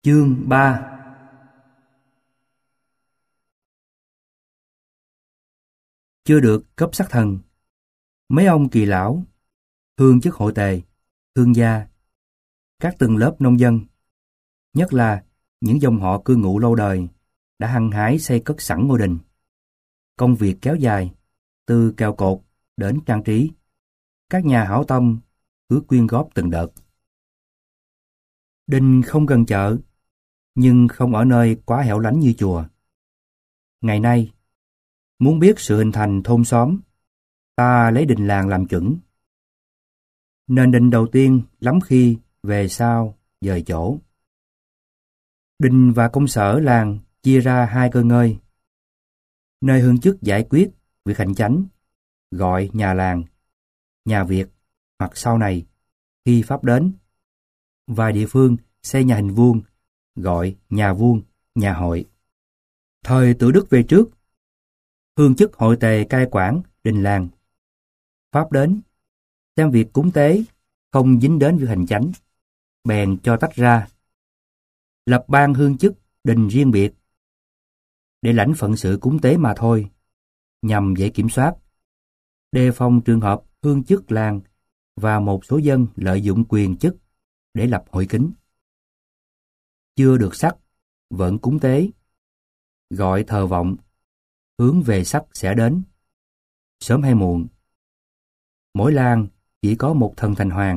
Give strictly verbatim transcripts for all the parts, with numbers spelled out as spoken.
Chương ba. Chưa được cấp sắc thần, mấy ông kỳ lão, hương chức hội tề, thương gia, các tầng lớp nông dân, nhất là những dòng họ cư ngụ lâu đời, đã hăng hái xây cất sẵn ngôi đình. Công việc kéo dài, từ kèo cột đến trang trí. Các nhà hảo tâm cứ quyên góp từng đợt. Đình không gần chợ, nhưng không ở nơi quá hẻo lánh như chùa. Ngày nay, muốn biết sự hình thành thôn xóm, ta lấy đình làng làm chuẩn. Nền đình đầu tiên lắm khi về sau dời chỗ. Đình và công sở làng chia ra hai cơ ngơi. Nơi hương chức giải quyết việc hành chánh, gọi nhà làng, nhà Việt, hoặc sau này, khi Pháp đến. Vài địa phương xây nhà hình vuông, gọi nhà vuông, nhà hội. Thời Tự Đức về trước, hương chức hội tề cai quản đình làng. Pháp đến, xem việc cúng tế không dính đến việc hành chánh, bèn cho tách ra, lập ban hương chức đình riêng biệt, để lãnh phận sự cúng tế mà thôi, nhằm dễ kiểm soát, đề phòng trường hợp hương chức làng và một số dân lợi dụng quyền chức để lập hội kính. Chưa được sắc, vẫn cúng tế, gọi thờ vọng, hướng về sắc sẽ đến, sớm hay muộn. Mỗi làng chỉ có một thần thành hoàng.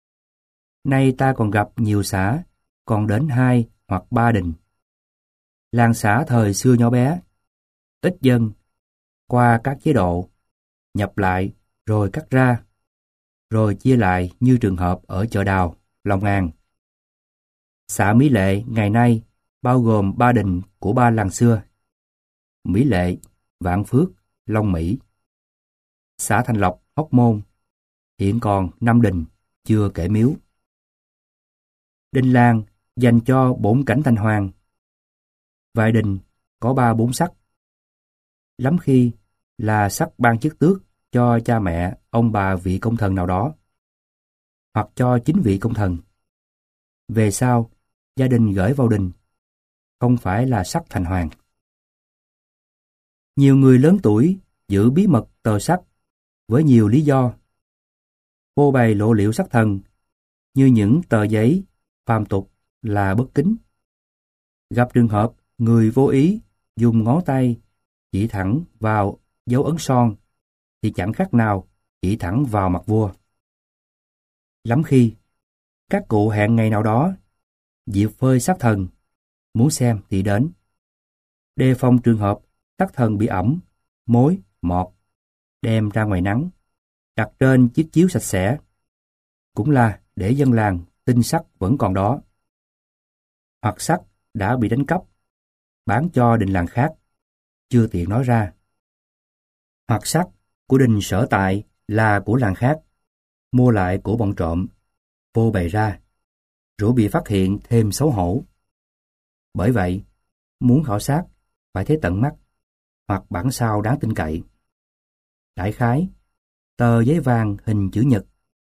Nay ta còn gặp nhiều xã, còn đến hai hoặc ba đình. Làng xã thời xưa nhỏ bé, ít dân, qua các chế độ, nhập lại rồi cắt ra, rồi chia lại như trường hợp ở chợ Đào, Long An. Xã Mỹ Lệ ngày nay bao gồm ba đình của ba làng xưa: Mỹ Lệ, Vạn Phước, Long Mỹ. Xã Thành Lộc, Hóc Môn hiện còn năm đình, chưa kể miếu. Đình làng dành cho bổn cảnh thành hoàng. Vài đình có ba bốn sắc. Lắm khi là sắc ban chức tước cho cha mẹ ông bà vị công thần nào đó, hoặc cho chính vị công thần. Về sau, gia đình gửi vào đình, không phải là sắc thành hoàng. Nhiều người lớn tuổi giữ bí mật tờ sắc với nhiều lý do. Phô bày lộ liễu sắc thần như những tờ giấy phàm tục là bất kính. Gặp trường hợp người vô ý dùng ngón tay chỉ thẳng vào dấu ấn son thì chẳng khác nào chỉ thẳng vào mặt vua. Lắm khi các cụ hẹn ngày nào đó dịp phơi sắc thần, muốn xem thì đến. Đề phòng trường hợp sắc thần bị ẩm, mối, mọt, đem ra ngoài nắng, đặt trên chiếc chiếu sạch sẽ, cũng là để dân làng tin sắc vẫn còn đó. Hoặc sắc đã bị đánh cắp, bán cho đình làng khác, chưa tiện nói ra. Hoặc sắc của đình sở tại là của làng khác, mua lại của bọn trộm, vô bày ra, rồi bị phát hiện thêm xấu hổ. Bởi vậy, muốn khảo sát phải thấy tận mắt, hoặc bản sao đáng tin cậy. Đại khái, tờ giấy vàng hình chữ nhật,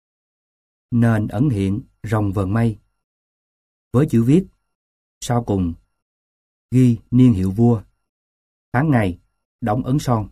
nên ẩn hiện rồng vần mây, với chữ viết sau cùng ghi niên hiệu vua, tháng ngày, đóng ấn son.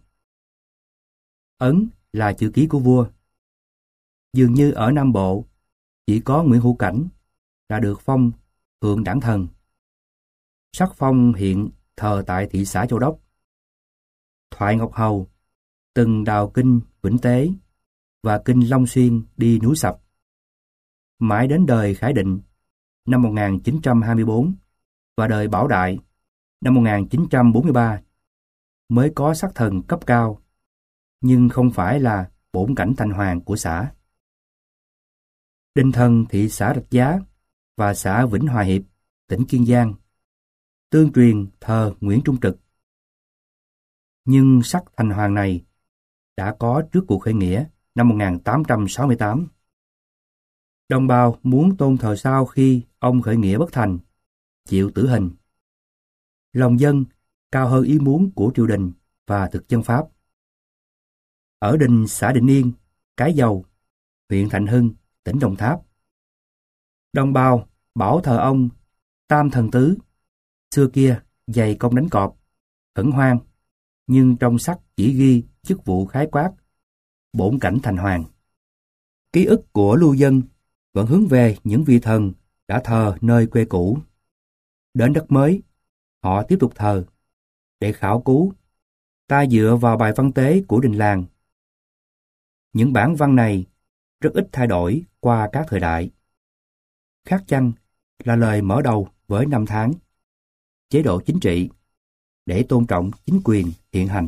Ấn là chữ ký của vua. Dường như ở Nam Bộ chỉ có Nguyễn Hữu Cảnh là được phong thượng đẳng thần. Sắc phong hiện thờ tại thị xã Châu Đốc. Thoại Ngọc Hầu từng đào kinh Vĩnh Tế và kinh Long Xuyên đi núi Sập. Mãi đến đời Khải Định năm một nghìn chín trăm hai mươi tư và đời Bảo Đại năm một nghìn chín trăm bốn mươi ba mới có sắc thần cấp cao, nhưng không phải là bổn cảnh thành hoàng của xã. Đinh thần thị xã Rạch Giá và xã Vĩnh Hòa Hiệp, tỉnh Kiên Giang, tương truyền thờ Nguyễn Trung Trực. Nhưng sắc thành hoàng này đã có trước cuộc khởi nghĩa năm một nghìn tám trăm sáu mươi tám. Đồng bào muốn tôn thờ sau khi ông khởi nghĩa bất thành, chịu tử hình. Lòng dân cao hơn ý muốn của triều đình và thực dân Pháp. Ở đình xã Định Yên, Cái Dầu, huyện Thạnh Hưng, tỉnh Đồng Tháp, đồng bào bảo thờ ông Tam thần tứ, xưa kia dày công đánh cọp, khẩn hoang, nhưng trong sách chỉ ghi chức vụ khái quát, bổn cảnh thành hoàng. Ký ức của lưu dân vẫn hướng về những vị thần đã thờ nơi quê cũ. Đến đất mới, họ tiếp tục thờ. Để khảo cứu, ta dựa vào bài văn tế của đình làng. Những bản văn này rất ít thay đổi qua các thời đại. Khác chăng là lời mở đầu với năm tháng, chế độ chính trị, để tôn trọng chính quyền hiện hành.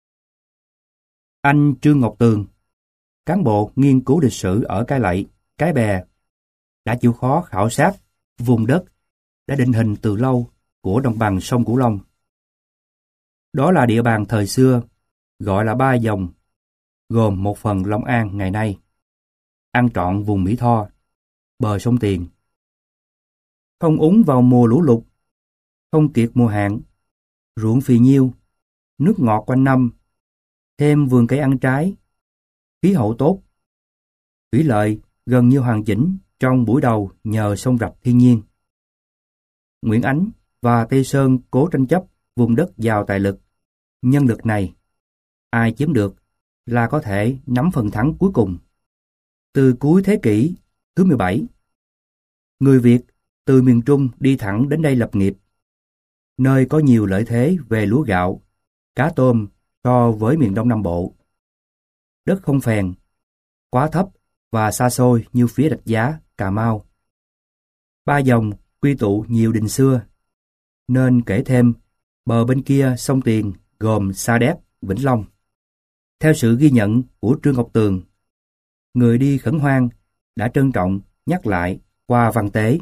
Anh Trương Ngọc Tường, cán bộ nghiên cứu lịch sử ở Cai Lậy, Cái Bè, đã chịu khó khảo sát vùng đất đã định hình từ lâu của đồng bằng sông Cửu Long. Đó là địa bàn thời xưa, gọi là Ba Dòng, gồm một phần Long An ngày nay, ăn trọn vùng Mỹ Tho, bờ sông Tiền. Không úng vào mùa lũ lụt, không kiệt mùa hạn, ruộng phì nhiêu, nước ngọt quanh năm, thêm vườn cây ăn trái, khí hậu tốt. Thủy lợi gần như hoàn chỉnh trong buổi đầu nhờ sông rạch thiên nhiên. Nguyễn Ánh và Tây Sơn cố tranh chấp vùng đất giàu tài lực, nhân lực này. Ai chiếm được là có thể nắm phần thắng cuối cùng. Từ cuối thế kỷ thứ mười bảy, người Việt từ miền Trung đi thẳng đến đây lập nghiệp, nơi có nhiều lợi thế về lúa gạo, cá tôm so với miền Đông Nam Bộ. Đất không phèn, quá thấp và xa xôi như phía Rạch Giá, Cà Mau. Ba Dòng quy tụ nhiều đình xưa, nên kể thêm bờ bên kia sông Tiền gồm Sa Đéc, Vĩnh Long. Theo sự ghi nhận của Trương Ngọc Tường, người đi khẩn hoang đã trân trọng nhắc lại qua văn tế.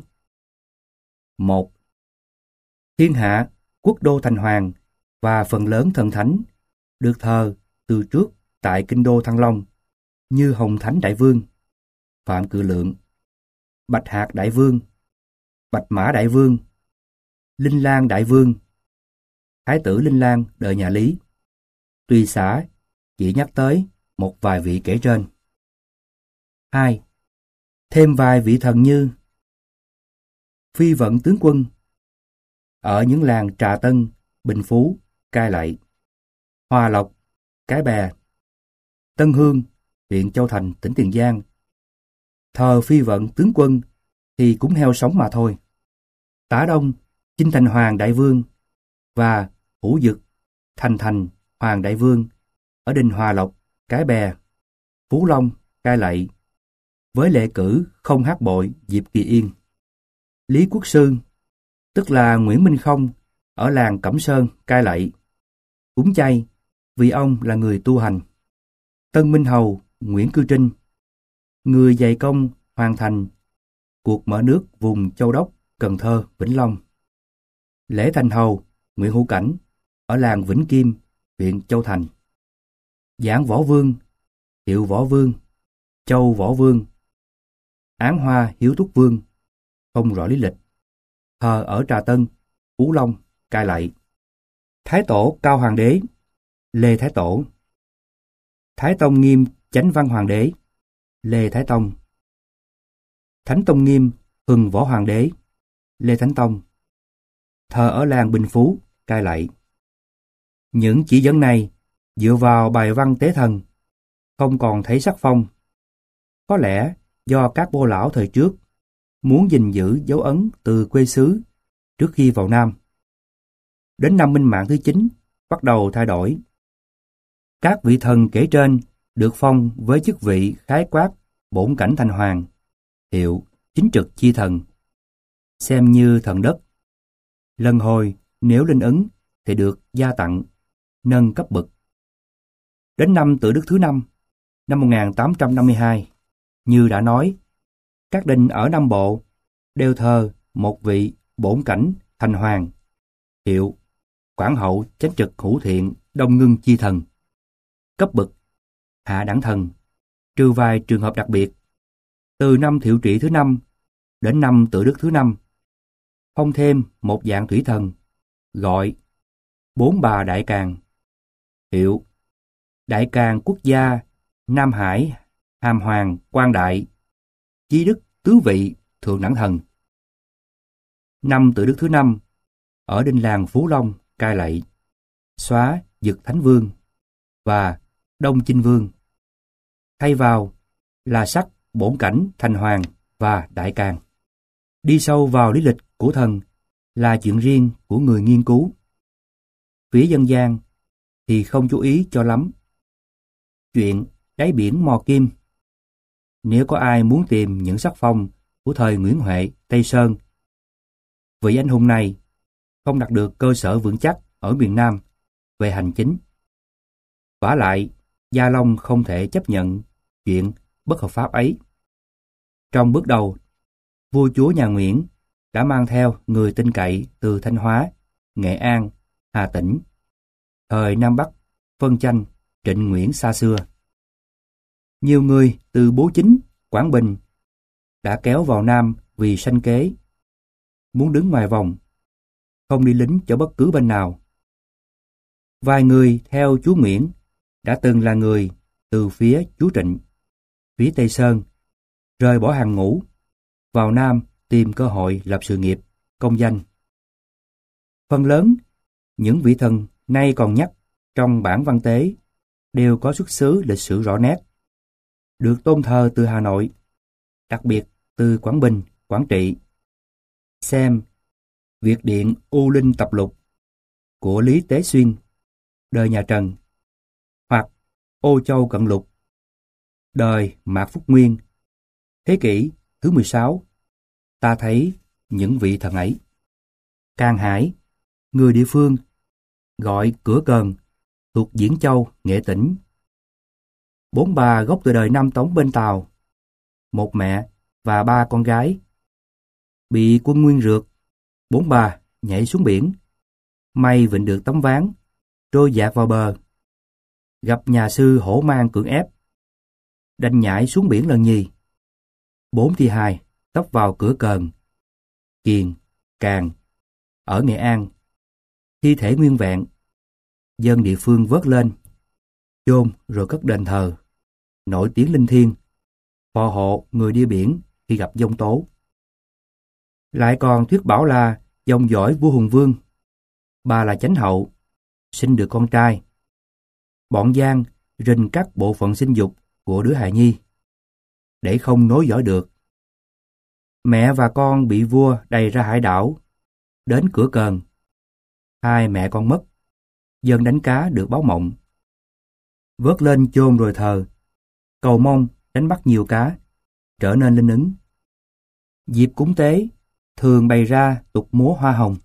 Một. Thiên hạ, quốc đô thành hoàng và phần lớn thần thánh được thờ từ trước tại kinh đô Thăng Long như Hồng Thánh Đại Vương, Phạm Cự Lượng, Bạch Hạc Đại Vương, Bạch Mã Đại Vương, Linh Lang Đại Vương, Thái tử Linh Lang đời nhà Lý. Tùy xã chỉ nhắc tới một vài vị kể trên. Hai. Thêm vài vị thần như Phi Vận Tướng Quân ở những làng Trà Tân, Bình Phú, Cai Lậy, Hòa Lộc, Cái Bè, Tân Hương, huyện Châu Thành, tỉnh Tiền Giang. Thờ Phi Vận Tướng Quân thì cũng heo sống mà thôi. Tả Đông, Chinh Thành Hoàng Đại Vương và Hữu Dực, Thành Thành Hoàng Đại Vương ở đình Hòa Lộc, Cái Bè, Phú Long, Cai Lậy, với lệ cử không hát bội Diệp Kỳ Yên. Lý Quốc Sư, tức là Nguyễn Minh Không, ở làng Cẩm Sơn, Cai Lậy, cúng chay vì ông là người tu hành. Tân Minh Hầu Nguyễn Cư Trinh, người dày công hoàn thành cuộc mở nước vùng Châu Đốc, Cần Thơ, Vĩnh Long. Lễ Thành Hầu Nguyễn Hữu Cảnh ở làng Vĩnh Kim, huyện Châu Thành. Giảng Võ Vương, Hiệu Võ Vương, Châu Võ Vương, Án Hoa Hiếu Túc Vương, không rõ lý lịch, thờ ở Trà Tân, Phú Long, Cai Lậy. Thái Tổ Cao Hoàng Đế, Lê Thái Tổ. Thái Tông Nghiêm Chánh Văn Hoàng Đế, Lê Thái Tông. Thánh Tông Nghiêm Hừng Võ Hoàng Đế, Lê Thánh Tông. Thờ ở làng Bình Phú, Cai Lậy. Những chỉ dẫn này dựa vào bài văn tế thần, không còn thấy sắc phong. Có lẽ do các bô lão thời trước muốn gìn giữ dấu ấn từ quê xứ trước khi vào Nam. Đến năm Minh Mạng thứ chín bắt đầu thay đổi. Các vị thần kể trên được phong với chức vị khái quát bổn cảnh thành hoàng, hiệu chính trực chi thần, xem như thần đất. Lần hồi nếu linh ứng thì được gia tặng, nâng cấp bậc. Đến năm Tự Đức thứ năm, năm một nghìn tám trăm năm mươi hai, như đã nói, các đình ở Nam Bộ đều thờ một vị bổn cảnh thành hoàng, hiệu Quảng Hậu Chánh Trực Hữu Thiện Đông Ngưng chi thần. Cấp bậc hạ đẳng thần, trừ vài trường hợp đặc biệt. Từ năm Thiệu Trị thứ năm đến năm Tự Đức thứ năm, phong thêm một dạng thủy thần, gọi Bốn Bà Đại Càn, hiệu Đại Càn Quốc Gia Nam Hải Hàm Hoàng Quang Đại Chí Đức Tứ Vị Thượng Đẳng Thần. Năm Tự Đức thứ năm, ở đình làng Phú Long cai lạy, xóa Dực Thánh Vương và Đông Chinh Vương. Thay vào là sắc bổn cảnh Thành Hoàng và Đại Càn. Đi sâu vào lý lịch của thần là chuyện riêng của người nghiên cứu. Phía dân gian thì không chú ý cho lắm. Chuyện đáy biển mò kim. Nếu có ai muốn tìm những sắc phong của thời Nguyễn Huệ, Tây Sơn, vị anh hùng này không đạt được cơ sở vững chắc ở miền Nam về hành chính. Vả lại, Gia Long không thể chấp nhận chuyện bất hợp pháp ấy. Trong bước đầu, vua chúa nhà Nguyễn đã mang theo người tin cậy từ Thanh Hóa, Nghệ An, Hà Tĩnh, thời Nam Bắc phân tranh Trịnh Nguyễn xa xưa. Nhiều người từ Bố Chính, Quảng Bình đã kéo vào Nam vì sanh kế, muốn đứng ngoài vòng, không đi lính cho bất cứ bên nào. Vài người theo chúa Nguyễn đã từng là người từ phía chúa Trịnh, phía Tây Sơn, rời bỏ hàng ngũ, vào Nam tìm cơ hội lập sự nghiệp, công danh. Phần lớn, những vị thần nay còn nhắc trong bản văn tế đều có xuất xứ lịch sử rõ nét, được tôn thờ từ Hà Nội, đặc biệt từ Quảng Bình, Quảng Trị. Xem Việt Điện U Linh Tập Lục của Lý Tế Xuyên, đời nhà Trần, hoặc Ô Châu Cận Lục, đời Mạc Phúc Nguyên, thế kỷ thứ mười sáu, ta thấy những vị thần ấy. Can Hải, người địa phương, gọi Cửa Cờn, thuộc Diễn Châu, Nghệ Tĩnh. Bốn bà gốc từ đời Nam Tống bên Tàu, một mẹ và ba con gái. Bị quân Nguyên rượt, bốn bà nhảy xuống biển, may vịnh được tấm ván, trôi dạt vào bờ. Gặp nhà sư hổ mang cưỡng ép, đành nhảy xuống biển lần nhì. Bốn thi hài tấp vào Cửa Cờn, Kiền, Càn, ở Nghệ An. Thi thể nguyên vẹn, dân địa phương vớt lên, chôn rồi cất đền thờ, nổi tiếng linh thiêng, phò hộ người đi biển khi gặp giông tố. Lại còn thuyết bảo là dòng dõi vua Hùng Vương, bà là chánh hậu, sinh được con trai. Bọn Giang rình các bộ phận sinh dục của đứa hài nhi, để không nối dõi được. Mẹ và con bị vua đày ra hải đảo, đến Cửa Cờn. Hai mẹ con mất, dân đánh cá được báo mộng. Vớt lên chôn rồi thờ, cầu mong đánh bắt nhiều cá, trở nên linh ứng. Dịp cúng tế, thường bày ra tục múa hoa hồng.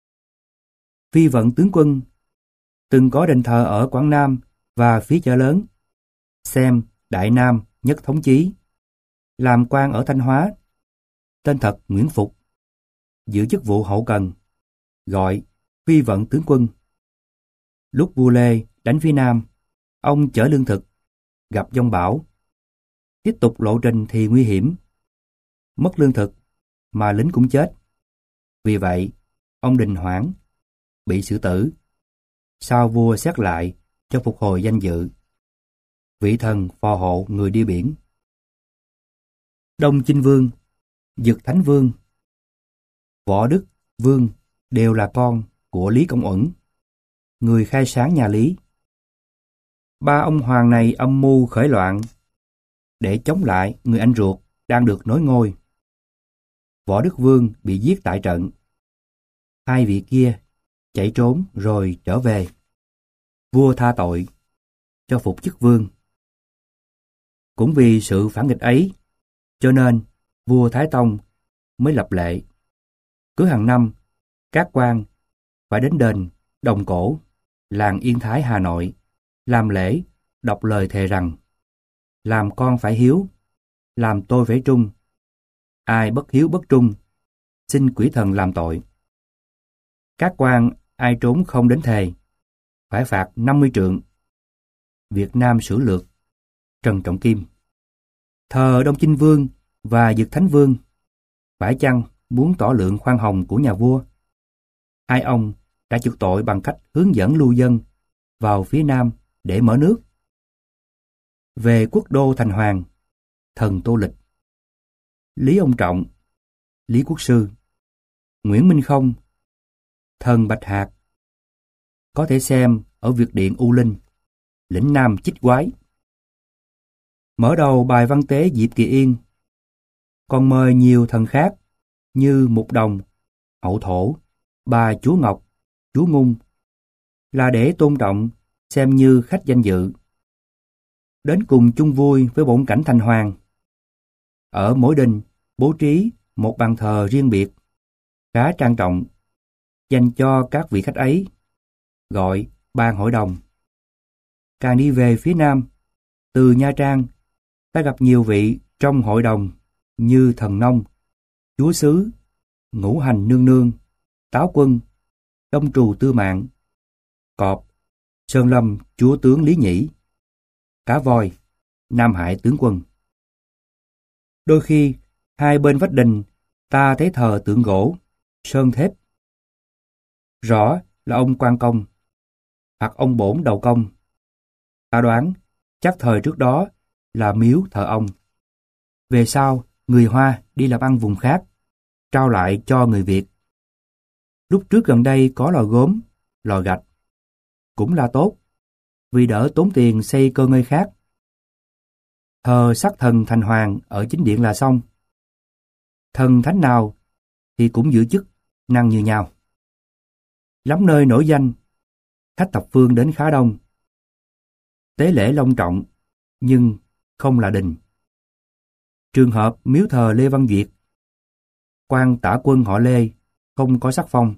Phi vận tướng quân, từng có đền thờ ở Quảng Nam và phía chợ lớn. Xem Đại Nam Nhất Thống Chí, làm quan ở Thanh Hóa, tên thật Nguyễn Phục, giữ chức vụ hậu cần, gọi Phi vận tướng quân. Lúc vua Lê đánh phía Nam, ông chở lương thực, gặp giông bão. Tiếp tục lộ trình thì nguy hiểm, mất lương thực mà lính cũng chết. Vì vậy, ông đình hoãn, bị xử tử. Sau vua xét lại cho phục hồi danh dự. Vị thần phò hộ người đi biển. Đông Chinh Vương, Dực Thánh Vương, Võ Đức Vương đều là con của Lý Công Uẩn, người khai sáng nhà Lý. Ba ông hoàng này âm mưu khởi loạn để chống lại người anh ruột đang được nối ngôi. Võ Đức Vương bị giết tại trận. Hai vị kia chạy trốn rồi trở về. Vua tha tội, cho phục chức vương. Cũng vì sự phản nghịch ấy, cho nên vua Thái Tông mới lập lệ. Cứ hàng năm, các quan phải đến đền Đồng Cổ, làng Yên Thái, Hà Nội, làm lễ, đọc lời thề rằng: làm con phải hiếu, làm tôi phải trung. Ai bất hiếu bất trung, xin quỷ thần làm tội. Các quan ai trốn không đến thề, phải phạt năm mươi trượng. Việt Nam Sử Lược, Trần Trọng Kim. Thờ Đông Chinh Vương và Dực Thánh Vương, phải chăng muốn tỏ lượng khoan hồng của nhà vua? Hai ông đã chuộc tội bằng cách hướng dẫn lưu dân vào phía Nam để mở nước. Về quốc đô thành hoàng, thần Tô Lịch, Lý Ông Trọng, Lý Quốc Sư, Nguyễn Minh Không, Thần Bạch Hạc. Có thể xem ở Việt Điện U Linh, Lĩnh Nam Chích Quái. Mở đầu bài văn tế Diệp Kỳ Yên, còn mời nhiều thần khác như Mục Đồng, Hậu Thổ, bà Chúa Ngọc, Chúa Ngung, là để tôn trọng, xem như khách danh dự. Đến cùng chung vui với bổn cảnh thành hoàng. Ở mỗi đình bố trí một bàn thờ riêng biệt, khá trang trọng, dành cho các vị khách ấy, gọi ban hội đồng. Càng đi về phía nam, từ Nha Trang, ta gặp nhiều vị trong hội đồng như Thần Nông, Chúa Xứ, Ngũ Hành Nương Nương, Táo Quân, Đông Trù Tư Mạng, Cọp, Sơn Lâm Chúa Tướng Lý Nhĩ, Cá Voi, Nam Hải Tướng Quân. Đôi khi, hai bên vách đình, ta thấy thờ tượng gỗ, sơn thép. Rõ là ông Quan Công, hoặc ông Bổn Đầu Công. Ta đoán, chắc thời trước đó là miếu thờ ông. Về sau, người Hoa đi làm ăn vùng khác, trao lại cho người Việt. Lúc trước gần đây có lò gốm, lò gạch. Cũng là tốt, vì đỡ tốn tiền xây cơ ngơi khác. Thờ sắc thần thành hoàng ở chính điện là xong. Thần thánh nào thì cũng giữ chức năng như nhau. Lắm nơi nổi danh, khách thập phương đến khá đông. Tế lễ long trọng, nhưng không là đình. Trường hợp miếu thờ Lê Văn Duyệt, quan tả quân họ Lê, không có sắc phong.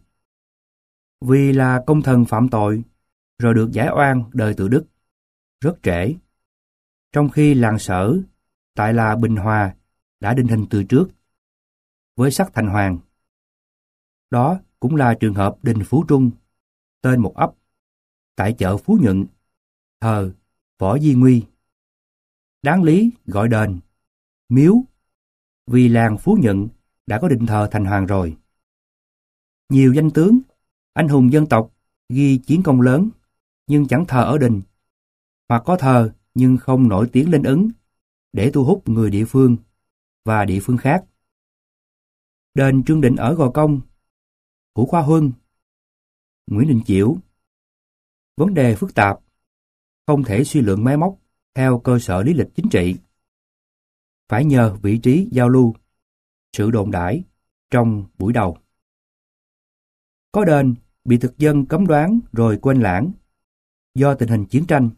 Vì là công thần phạm tội, rồi được giải oan đời tự đức, rất trễ. Trong khi làng Sở, tại là Bình Hòa, đã định hình từ trước, với sắc thành hoàng. Đó cũng là trường hợp đình Phú Trung, tên một ấp, tại chợ Phú Nhuận, thờ Võ Di Nguy. Đáng lý gọi đền, miếu, vì làng Phú Nhuận đã có định thờ thành hoàng rồi. Nhiều danh tướng, anh hùng dân tộc ghi chiến công lớn, nhưng chẳng thờ ở đình, hoặc có thờ nhưng không nổi tiếng lên ứng, để thu hút người địa phương và địa phương khác. Đền Trương Định ở Gò Công, Hữu Khoa Huân, Nguyễn Đình Chiểu. Vấn đề phức tạp, không thể suy luận máy móc theo cơ sở lý lịch chính trị. Phải nhờ vị trí giao lưu, sự đồn đãi trong buổi đầu. Có đền bị thực dân cấm đoán rồi quên lãng do tình hình chiến tranh.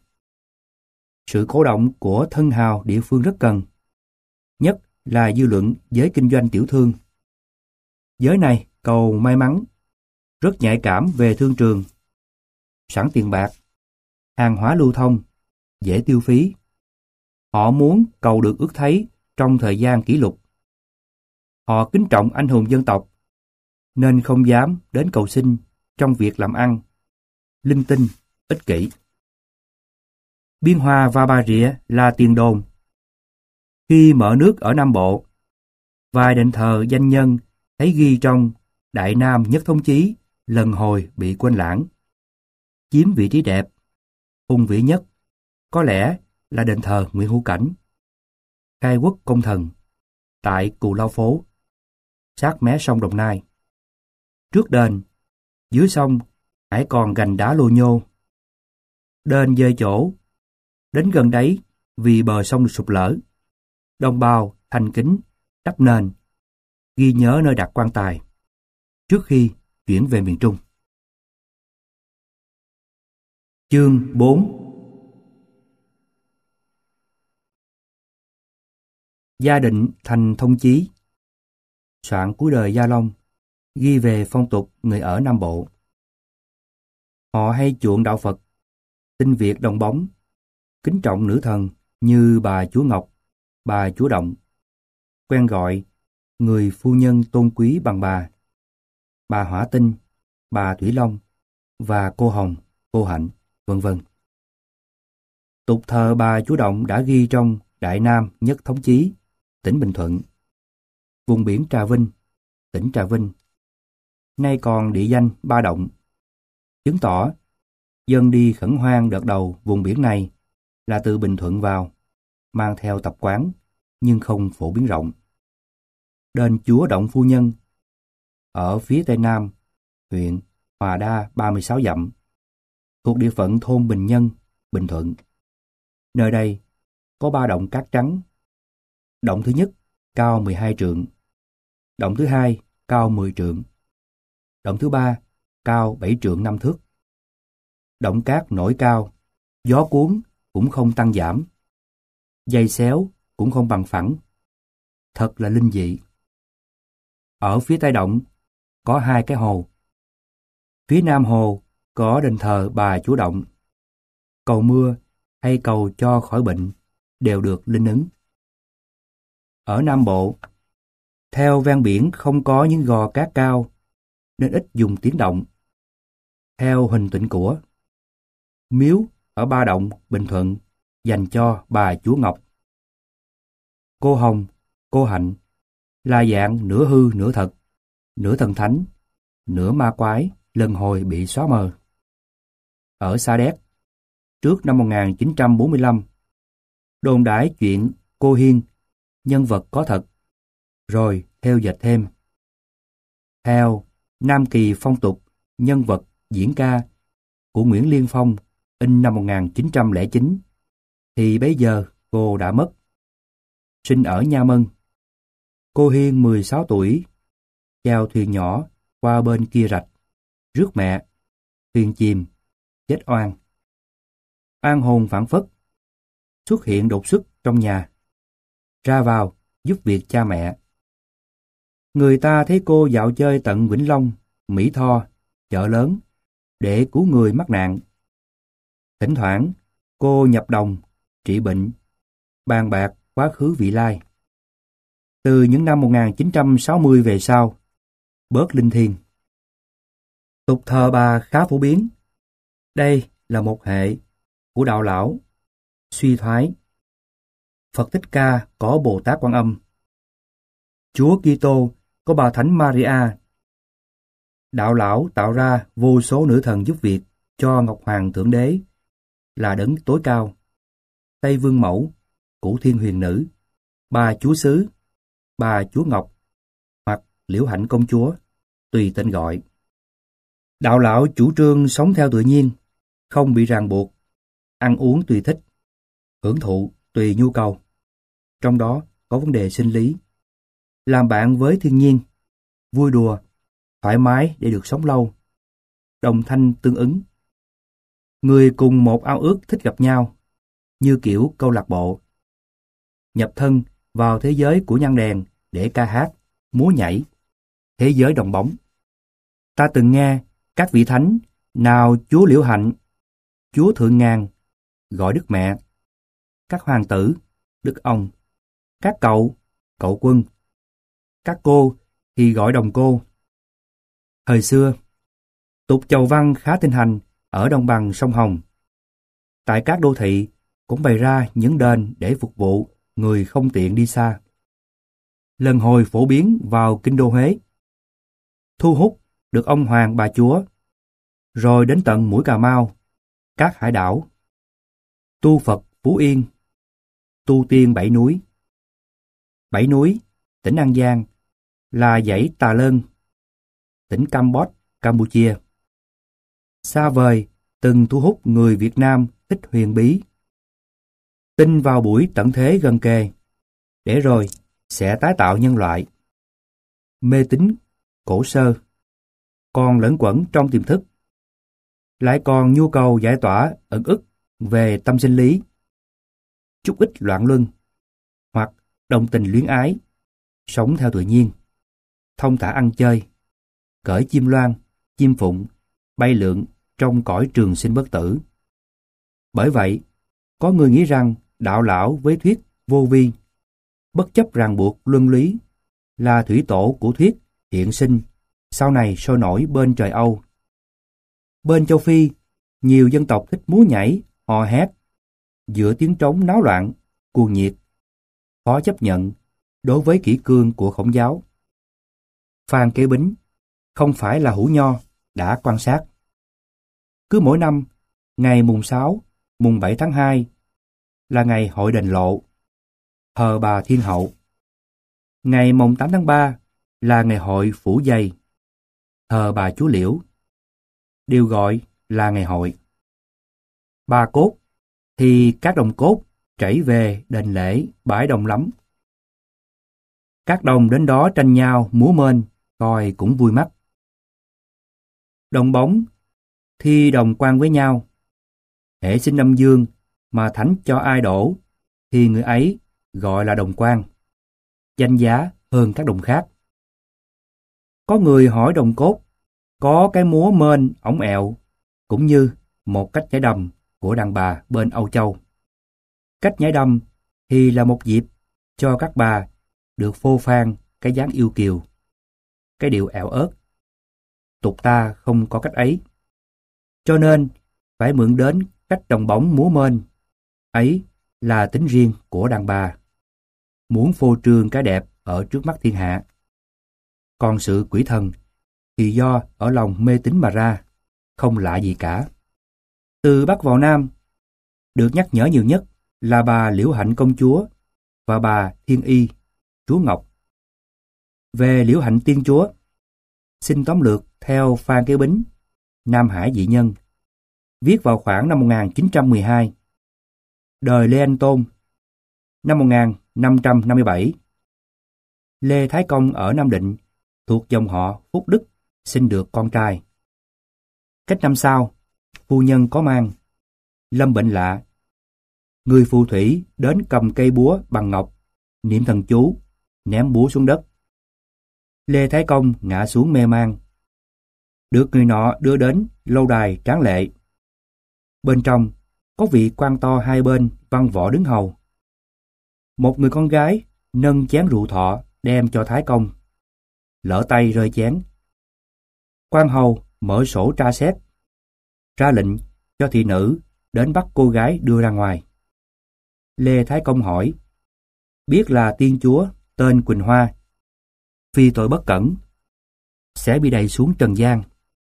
Sự cổ động của thân hào địa phương rất cần, nhất là dư luận giới kinh doanh tiểu thương. Giới này cầu may mắn, rất nhạy cảm về thương trường, sẵn tiền bạc, hàng hóa lưu thông, dễ tiêu phí. Họ muốn cầu được ước thấy trong thời gian kỷ lục. Họ kính trọng anh hùng dân tộc, nên không dám đến cầu xin trong việc làm ăn, linh tinh, ích kỷ. Biên Hòa và Bà Rịa là tiền đồn. Khi mở nước ở Nam Bộ, vài đền thờ danh nhân thấy ghi trong Đại Nam Nhất Thống Chí lần hồi bị quên lãng. Chiếm vị trí đẹp, hùng vĩ nhất, có lẽ là đền thờ Nguyễn Hữu Cảnh, khai quốc công thần, tại Cù Lao Phố, sát mé sông Đồng Nai. Trước đền, dưới sông hãy còn gành đá lô nhô. Đền dời chỗ, đến gần đấy vì bờ sông sụt lở. Đồng bào thành kính đắp nền, ghi nhớ nơi đặt quan tài, trước khi chuyển về miền Trung. Chương bốn. Gia định thành Thông Chí. Soạn cuối đời Gia Long, ghi về phong tục người ở Nam Bộ. Họ hay chuộng đạo Phật, tin việc đồng bóng, kính trọng nữ thần như bà Chúa Ngọc, bà Chúa Động, quen gọi người phu nhân tôn quý bằng bà, bà Hỏa Tinh, bà Thủy Long và cô Hồng, cô Hạnh, vân vân. Tục thờ bà Chúa Động đã ghi trong Đại Nam Nhất Thống Chí, tỉnh Bình Thuận, vùng biển Trà Vinh, tỉnh Trà Vinh, nay còn địa danh Ba Động, chứng tỏ dân đi khẩn hoang đợt đầu vùng biển này là từ Bình Thuận vào, mang theo tập quán nhưng không phổ biến rộng. Đền Chúa Động Phu Nhân, ở phía tây nam, huyện Hòa Đa ba mươi sáu dặm, thuộc địa phận thôn Bình Nhân, Bình Thuận. Nơi đây có ba động cát trắng. Động thứ nhất cao mười hai trượng, động thứ hai cao mười trượng, động thứ ba cao bảy trượng năm thước. Động cát nổi cao, gió cuốn cũng không tăng giảm, dây xéo cũng không bằng phẳng. Thật là linh dị. Ở phía tây động có hai cái hồ. Phía nam hồ có đền thờ Bà Chúa Động. Cầu mưa hay cầu cho khỏi bệnh đều được linh ứng. Ở Nam Bộ, theo ven biển không có những gò cát cao nên ít dùng tiếng động. Theo hình tịnh của miếu ở Ba Động, Bình Thuận dành cho Bà Chúa Ngọc. Cô Hồng, cô Hạnh là dạng nửa hư nửa thật, nửa thần thánh, nửa ma quái, lần hồi bị xóa mờ. Ở Sa Đéc, trước năm một nghìn chín trăm bốn mươi lăm, đồn đãi chuyện cô Hiên, nhân vật có thật, rồi theo dệt thêm. Theo Nam Kỳ phong tục nhân vật diễn ca của Nguyễn Liên Phong in năm một nghìn chín trăm lẻ chín, thì bấy giờ cô đã mất. Sinh ở Nha Mân. Cô Hiên mười sáu tuổi, chèo thuyền nhỏ qua bên kia rạch, rước mẹ, thuyền chìm, chết oan. Oan hồn phảng phất, xuất hiện đột xuất trong nhà, ra vào giúp việc cha mẹ. Người ta thấy cô dạo chơi tận Vĩnh Long, Mỹ Tho, chợ lớn để cứu người mắc nạn. Thỉnh thoảng cô nhập đồng, trị bệnh, bàn bạc quá khứ vị lai. Từ những năm một nghìn chín trăm sáu mươi về sau, bớt linh thiêng. Tục thờ bà khá phổ biến. Đây là một hệ của đạo lão, suy thoái. Phật Thích Ca có Bồ Tát Quan Âm. Chúa Kitô có bà Thánh Maria. Đạo lão tạo ra vô số nữ thần giúp việc cho Ngọc Hoàng Thượng Đế là đấng tối cao. Tây Vương Mẫu, Cửu Thiên Huyền Nữ, Bà Chúa Xứ, Bà Chúa Ngọc hoặc Liễu Hạnh Công Chúa, tùy tên gọi. Đạo lão chủ trương sống theo tự nhiên, không bị ràng buộc, ăn uống tùy thích, hưởng thụ tùy nhu cầu. Trong đó có vấn đề sinh lý. Làm bạn với thiên nhiên, vui đùa, thoải mái để được sống lâu. Đồng thanh tương ứng. Người cùng một ao ước thích gặp nhau, như kiểu câu lạc bộ. Nhập thân vào thế giới của nhang đèn để ca hát, múa nhảy, thế giới đồng bóng. Ta từng nghe các vị thánh, nào Chúa Liễu Hạnh, Chúa Thượng Ngàn, gọi Đức Mẹ, các hoàng tử, Đức Ông, các cậu, cậu quân, các cô thì gọi đồng cô. Thời xưa, tục chầu văn khá thịnh hành ở đồng bằng sông Hồng. Tại các đô thị cũng bày ra những đền để phục vụ người không tiện đi xa. Lần hồi phổ biến vào kinh đô Huế, thu hút được ông hoàng bà chúa, rồi đến tận mũi Cà Mau, các hải đảo. Tu Phật Phú Yên, tu tiên Bảy Núi. Bảy Núi, tỉnh An Giang, là dãy Tà Lơn, tỉnh Campuchia, Campuchia. Xa vời từng thu hút người Việt Nam thích huyền bí. Tin vào buổi tận thế gần kề, để rồi sẽ tái tạo nhân loại. Mê tín cổ sơ, còn lẫn quẩn trong tiềm thức. Lại còn nhu cầu giải tỏa ẩn ức về tâm sinh lý. Chút ít loạn luân, hoặc đồng tình luyến ái, sống theo tự nhiên, thông thả ăn chơi, cởi chim loan, chim phụng, bay lượn trong cõi trường sinh bất tử. Bởi vậy, có người nghĩ rằng đạo lão với thuyết vô vi, bất chấp ràng buộc luân lý, là thủy tổ của thuyết hiện sinh, sau này sôi nổi bên trời Âu. Bên châu Phi, nhiều dân tộc thích múa nhảy, hò hét, giữa tiếng trống náo loạn, cuồng nhiệt, khó chấp nhận đối với kỷ cương của Khổng giáo. Phan Kế Bính không phải là hữu nho, đã quan sát. Cứ mỗi năm, ngày mùng sáu, mùng bảy tháng hai là ngày hội đền lộ, thờ bà Thiên Hậu. Ngày mùng tám tháng ba là ngày hội phủ dày, thờ bà Chúa Liễu, đều gọi là ngày hội. Ba cốt thì các đồng cốt chảy về đền lễ bãi đồng lắm. Các đồng đến đó tranh nhau múa mên, coi cũng vui mắt. Đồng bóng thì đồng quan với nhau. Hễ sinh âm dương mà thánh cho ai đổ, thì người ấy gọi là đồng quan, danh giá hơn các đồng khác. Có người hỏi đồng cốt, có cái múa mên ổng ẹo, cũng như một cách nhảy đầm của đàn bà bên Âu Châu. Cách nhảy đầm thì là một dịp cho các bà được phô phan cái dáng yêu kiều, cái điệu ẻo ớt. Tục ta không có cách ấy, cho nên phải mượn đến cách đồng bóng múa mên. Ấy là tính riêng của đàn bà, muốn phô trương cái đẹp ở trước mắt thiên hạ. Còn sự quỷ thần thì do ở lòng mê tín mà ra, không lạ gì cả. Từ Bắc vào Nam, được nhắc nhở nhiều nhất là bà Liễu Hạnh công chúa và bà Thiên Y, chúa Ngọc. Về Liễu Hạnh tiên chúa, xin tóm lược theo Phan Kế Bính, Nam Hải dị nhân, viết vào khoảng năm một nghìn chín trăm mười hai. Đời Lê Anh Tôn, năm một nghìn năm trăm năm mươi bảy. Lê Thái Công ở Nam Định, thuộc dòng họ Phúc Đức, sinh được con trai. Cách năm sau, phu nhân có mang, lâm bệnh lạ. Người phù thủy đến cầm cây búa bằng ngọc, niệm thần chú, ném búa xuống đất. Lê Thái Công ngã xuống mê man. Được người nọ đưa đến lâu đài tráng lệ. Bên trong có vị quan to hai bên văn võ đứng hầu. Một người con gái nâng chén rượu thọ đem cho Thái Công. Lỡ tay rơi chén. Quan hầu mở sổ tra xét, ra lệnh cho thị nữ đến bắt cô gái đưa ra ngoài. Lê Thái Công hỏi, biết là tiên chúa tên Quỳnh Hoa, vì tội bất cẩn, sẽ bị đày xuống trần gian.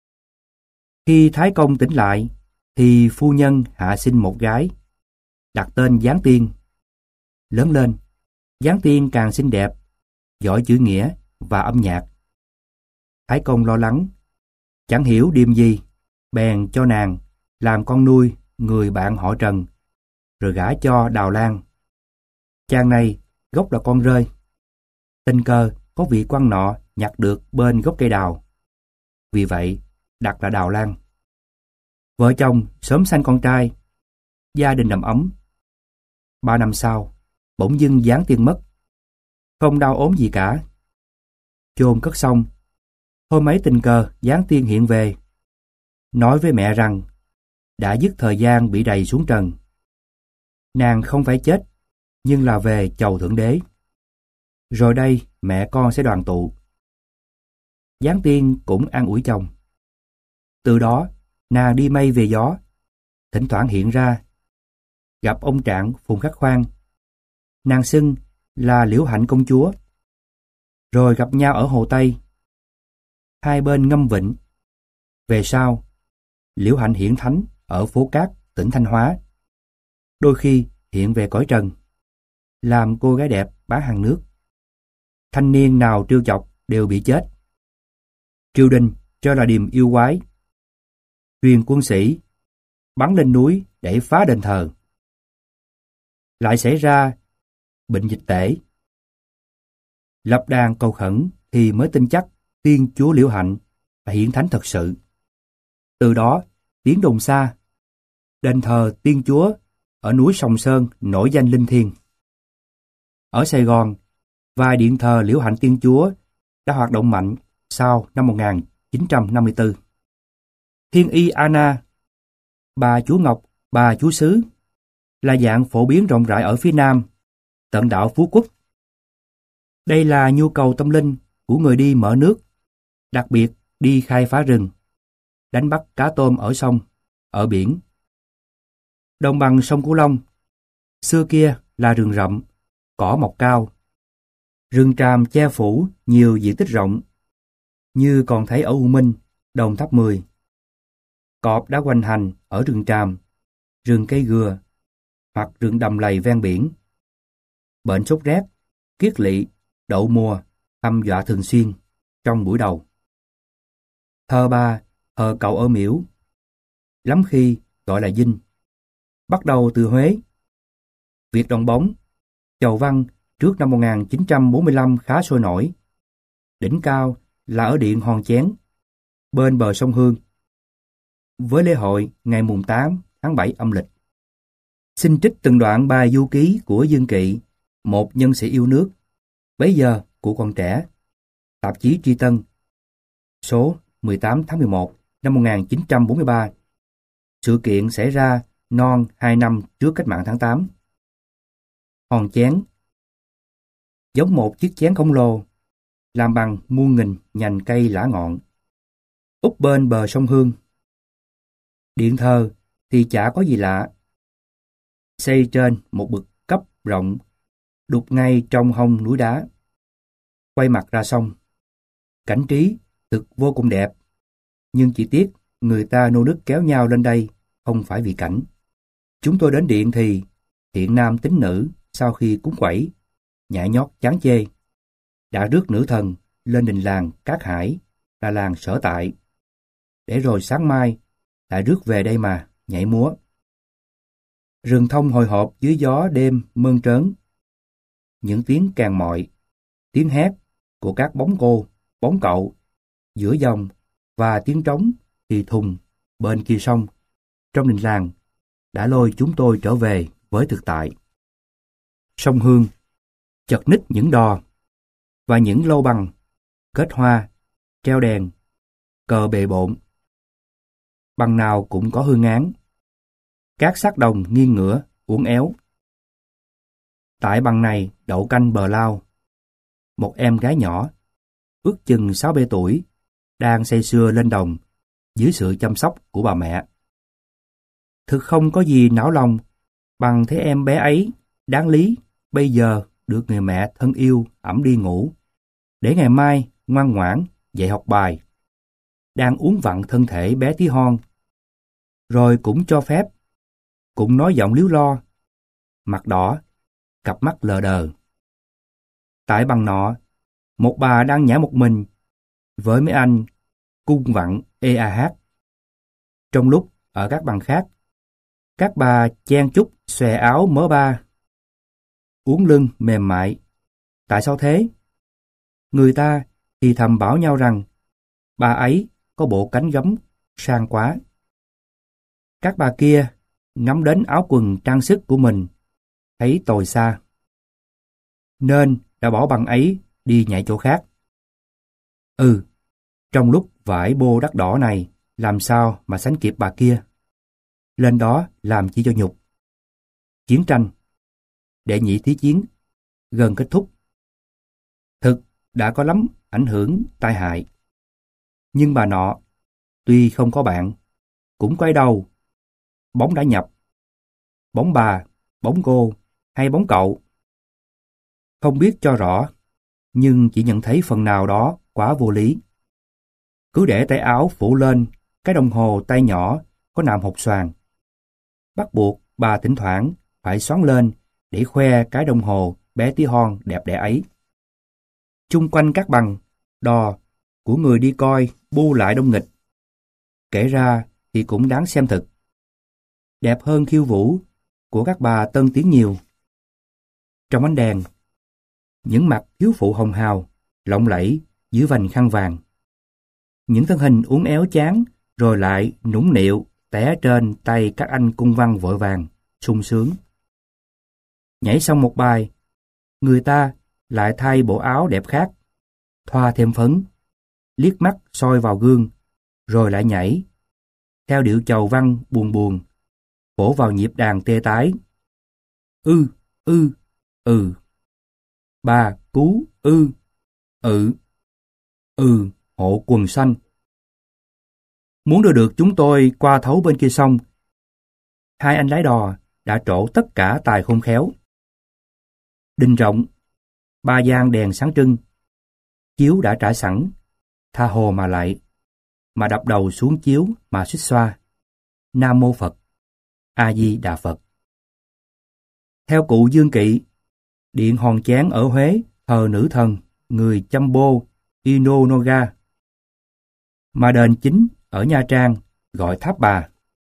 Khi Thái Công tỉnh lại, thì phu nhân hạ sinh một gái, đặt tên Giáng Tiên. Lớn lên, Giáng Tiên càng xinh đẹp, giỏi chữ nghĩa và âm nhạc. Thái Công lo lắng, chẳng hiểu điềm gì, bèn cho nàng làm con nuôi người bạn họ Trần, rồi gả cho Đào Lan. Chàng này gốc là con rơi. Tình cờ có vị quan nọ nhặt được bên gốc cây đào, vì vậy đặt là Đào Lan. Vợ chồng sớm sanh con trai, gia đình đầm ấm. Ba năm sau, bỗng dưng Giáng Tiên mất, không đau ốm gì cả. Chôn cất xong, hôm ấy tình cờ Giáng Tiên hiện về, nói với mẹ rằng đã dứt thời gian bị đày xuống trần. Nàng không phải chết, nhưng là về chầu Thượng Đế. Rồi đây mẹ con sẽ đoàn tụ. Giáng Tiên cũng an ủi chồng. Từ đó nàng đi mây về gió, thỉnh thoảng hiện ra, gặp ông Trạng Phùng Khắc Khoan. Nàng xưng là Liễu Hạnh công chúa. Rồi gặp nhau ở Hồ Tây, hai bên ngâm vịnh. Về sau, Liễu Hạnh hiển thánh ở Phố Cát, tỉnh Thanh Hóa. Đôi khi hiện về cõi trần, làm cô gái đẹp bán hàng nước. Thanh niên nào trêu chọc đều bị chết. Triều đình cho là điềm yêu quái. Truyền quân sĩ bắn lên núi để phá đền thờ. Lại xảy ra bệnh dịch tễ. Lập đàn cầu khẩn thì mới tin chắc tiên chúa Liễu Hạnh là hiển thánh thật sự. Từ đó tiếng đồn xa, đền thờ tiên chúa ở núi Sòng Sơn nổi danh linh thiêng. Ở Sài Gòn, vài điện thờ Liễu Hạnh tiên chúa đã hoạt động mạnh sau năm một nghìn chín trăm năm mươi tư. Thiên Y Anna, bà chúa Ngọc, bà chúa Sứ là dạng phổ biến rộng rãi ở phía Nam, tận đảo Phú Quốc. Đây là nhu cầu tâm linh của người đi mở nước, đặc biệt đi khai phá rừng, đánh bắt cá tôm ở sông, ở biển. Đồng bằng sông Cửu Long, xưa kia là rừng rậm, cỏ mọc cao. Rừng tràm che phủ nhiều diện tích rộng, như còn thấy ở U Minh, Đồng Tháp Mười. Cọp đã hoành hành ở rừng tràm, rừng cây gừa, hoặc rừng đầm lầy ven biển. Bệnh sốt rét, kiết lỵ, đậu mùa hăm dọa thường xuyên trong buổi đầu. Thờ bà, thờ cậu ở miễu, lắm khi gọi là dinh. Bắt đầu từ Huế. Việc đồng bóng, chầu văn trước năm một nghìn chín trăm bốn mươi lăm khá sôi nổi. Đỉnh cao là ở điện Hòn Chén, bên bờ sông Hương, với lễ hội ngày mùng tám tháng bảy âm lịch. Xin trích từng đoạn bài du ký của Dương Kỵ, một nhân sĩ yêu nước, bấy giờ của còn trẻ, tạp chí Tri Tân, số mười tám tháng mười một năm một nghìn chín trăm bốn mươi ba. Sự kiện xảy ra non hai năm trước cách mạng tháng tám. Hòn Chén giống một chiếc chén khổng lồ, làm bằng muôn nghìn nhành cây lã ngọn, úp bên bờ sông Hương. Điện thờ thì chả có gì lạ, xây trên một bực cấp rộng, đục ngay trong hông núi đá, quay mặt ra sông. Cảnh trí thực vô cùng đẹp, nhưng chỉ tiếc người ta nô nức kéo nhau lên đây không phải vì cảnh. Chúng tôi đến điện thì thiện nam tín nữ sau khi cúng quẩy, nhảy nhót chán chê, đã rước nữ thần lên đình làng Cát Hải, là làng sở tại, để rồi sáng mai lại rước về đây mà nhảy múa. Rừng thông hồi hộp dưới gió đêm mơn trớn. Những tiếng càng mọi, tiếng hét của các bóng cô, bóng cậu giữa dòng và tiếng trống thì thùng bên kia sông trong đình làng đã lôi chúng tôi trở về với thực tại. Sông Hương chật ních những đò và những lâu bằng kết hoa, treo đèn, cờ bề bộn. Bằng nào cũng có hương án. Các xác đồng nghiêng ngửa, uốn éo. Tại bằng này đậu canh bờ lao. Một em gái nhỏ, ước chừng sáu bảy tuổi, đang say sưa lên đồng dưới sự chăm sóc của bà mẹ. Thực không có gì não lòng bằng thấy em bé ấy đáng lý bây giờ được người mẹ thân yêu ẵm đi ngủ, để ngày mai ngoan ngoãn dạy học bài. Đang uốn vặn thân thể bé tí hon, rồi cũng cho phép, cũng nói giọng líu lo, mặt đỏ, cặp mắt lờ đờ. Tại bằng nọ, một bà đang nhả một mình với mấy anh cung vặn ê a hát. Trong lúc ở các bằng khác, các bà chen chúc xòe áo mớ ba, uốn lưng mềm mại. Tại sao thế? Người ta thì thầm bảo nhau rằng bà ấy có bộ cánh gấm sang quá. Các bà kia ngắm đến áo quần trang sức của mình, thấy tồi xa, nên đã bỏ bằng ấy đi nhảy chỗ khác. Ừ, trong lúc vải bô đắt đỏ này, làm sao mà sánh kịp bà kia? Lên đó làm chỉ cho nhục. Chiến tranh, đệ nhị thế chiến, gần kết thúc. Thực đã có lắm ảnh hưởng tai hại. Nhưng bà nọ, tuy không có bạn, cũng quay đầu. Bóng đã nhập. Bóng bà, bóng cô hay bóng cậu? Không biết cho rõ, nhưng chỉ nhận thấy phần nào đó quá vô lý. Cứ để tay áo phủ lên cái đồng hồ tay nhỏ có nạm hột xoàn. Bắt buộc bà thỉnh thoảng phải xoắn lên để khoe cái đồng hồ bé tí hon đẹp đẽ ấy. Chung quanh các bằng, đò của người đi coi bu lại đông nghịch. Kể ra thì cũng đáng xem thực. Đẹp hơn khiêu vũ của các bà tân tiến nhiều. Trong ánh đèn, những mặt thiếu phụ hồng hào, lộng lẫy dưới vành khăn vàng. Những thân hình uốn éo chán rồi lại nũng nịu té trên tay các anh cung văn vội vàng, sung sướng. Nhảy xong một bài, người ta lại thay bộ áo đẹp khác, thoa thêm phấn, liếc mắt soi vào gương, rồi lại nhảy, theo điệu chầu văn buồn buồn, vỗ vào nhịp đàn tê tái. Ư, ư, ừ. Bà cú, ư, ừ, ừ, hộ quần xanh. Muốn đưa được chúng tôi qua thấu bên kia sông, hai anh lái đò đã trổ tất cả tài khôn khéo. Đình rộng, ba gian đèn sáng trưng, chiếu đã trải sẵn, tha hồ mà lại, mà đập đầu xuống chiếu mà suýt xoa. Nam mô Phật, A Di Đà Phật. Theo cụ Dương Kỵ, điện Hòn Chén ở Huế thờ nữ thần người Chambo Inonoga. mà đền chính ở Nha Trang gọi Tháp Bà.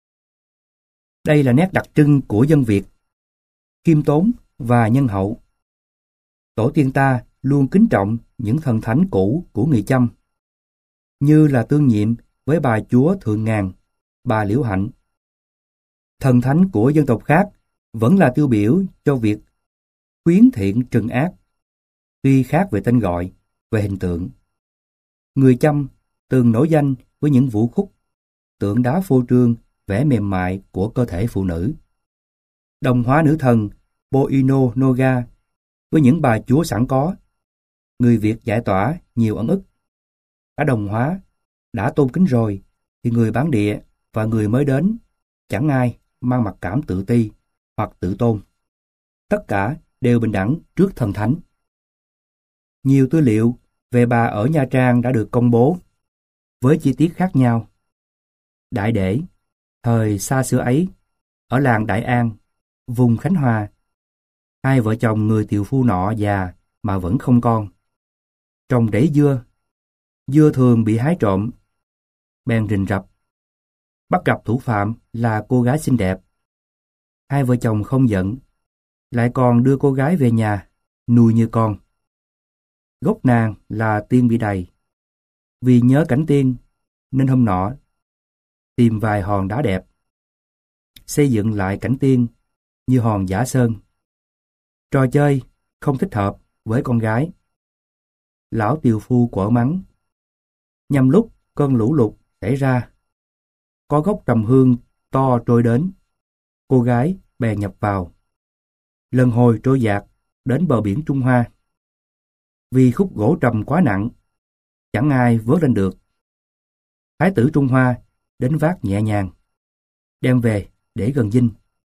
Đây là nét đặc trưng của dân Việt, khiêm tốn và nhân hậu. Tổ tiên ta luôn kính trọng những thần thánh cũ của người Chăm, như là tương nhiệm với bà chúa Thượng Ngàn, bà Liễu Hạnh. Thần thánh của dân tộc khác vẫn là tiêu biểu cho việc khuyến thiện trừng ác, tuy khác về tên gọi, về hình tượng. Người Chăm từng nổi danh với những vũ khúc, tượng đá phô trương, vẻ mềm mại của cơ thể phụ nữ. Đồng hóa nữ thần Poino Noga với những bà chúa sẵn có, người Việt giải tỏa nhiều ẩn ức. Đã đồng hóa, đã tôn kính rồi, thì người bản địa và người mới đến chẳng ai mang mặc cảm tự ti hoặc tự tôn. Tất cả đều bình đẳng trước thần thánh. Nhiều tư liệu về bà ở Nha Trang đã được công bố với chi tiết khác nhau. Đại để, thời xa xưa ấy, ở làng Đại An, vùng Khánh Hòa, hai vợ chồng người tiều phu nọ già mà vẫn không con. Trồng rẫy dưa, dưa thường bị hái trộm, bèn rình rập. Bắt gặp thủ phạm là cô gái xinh đẹp. Hai vợ chồng không giận, lại còn đưa cô gái về nhà, nuôi như con. Gốc nàng là Tiên Bị Đầy. Vì nhớ cảnh Tiên, nên hôm nọ tìm vài hòn đá đẹp, xây dựng lại cảnh Tiên như hòn Giả Sơn. Trò chơi không thích hợp với con gái. Lão tiều phu quở mắng. Nhằm lúc cơn lũ lụt xảy ra, có gốc trầm hương to trôi đến, cô gái bèn nhập vào. Lần hồi trôi dạt đến bờ biển Trung Hoa. Vì khúc gỗ trầm quá nặng, chẳng ai vớt lên được. Thái tử Trung Hoa đến vác nhẹ nhàng, đem về để gần dinh.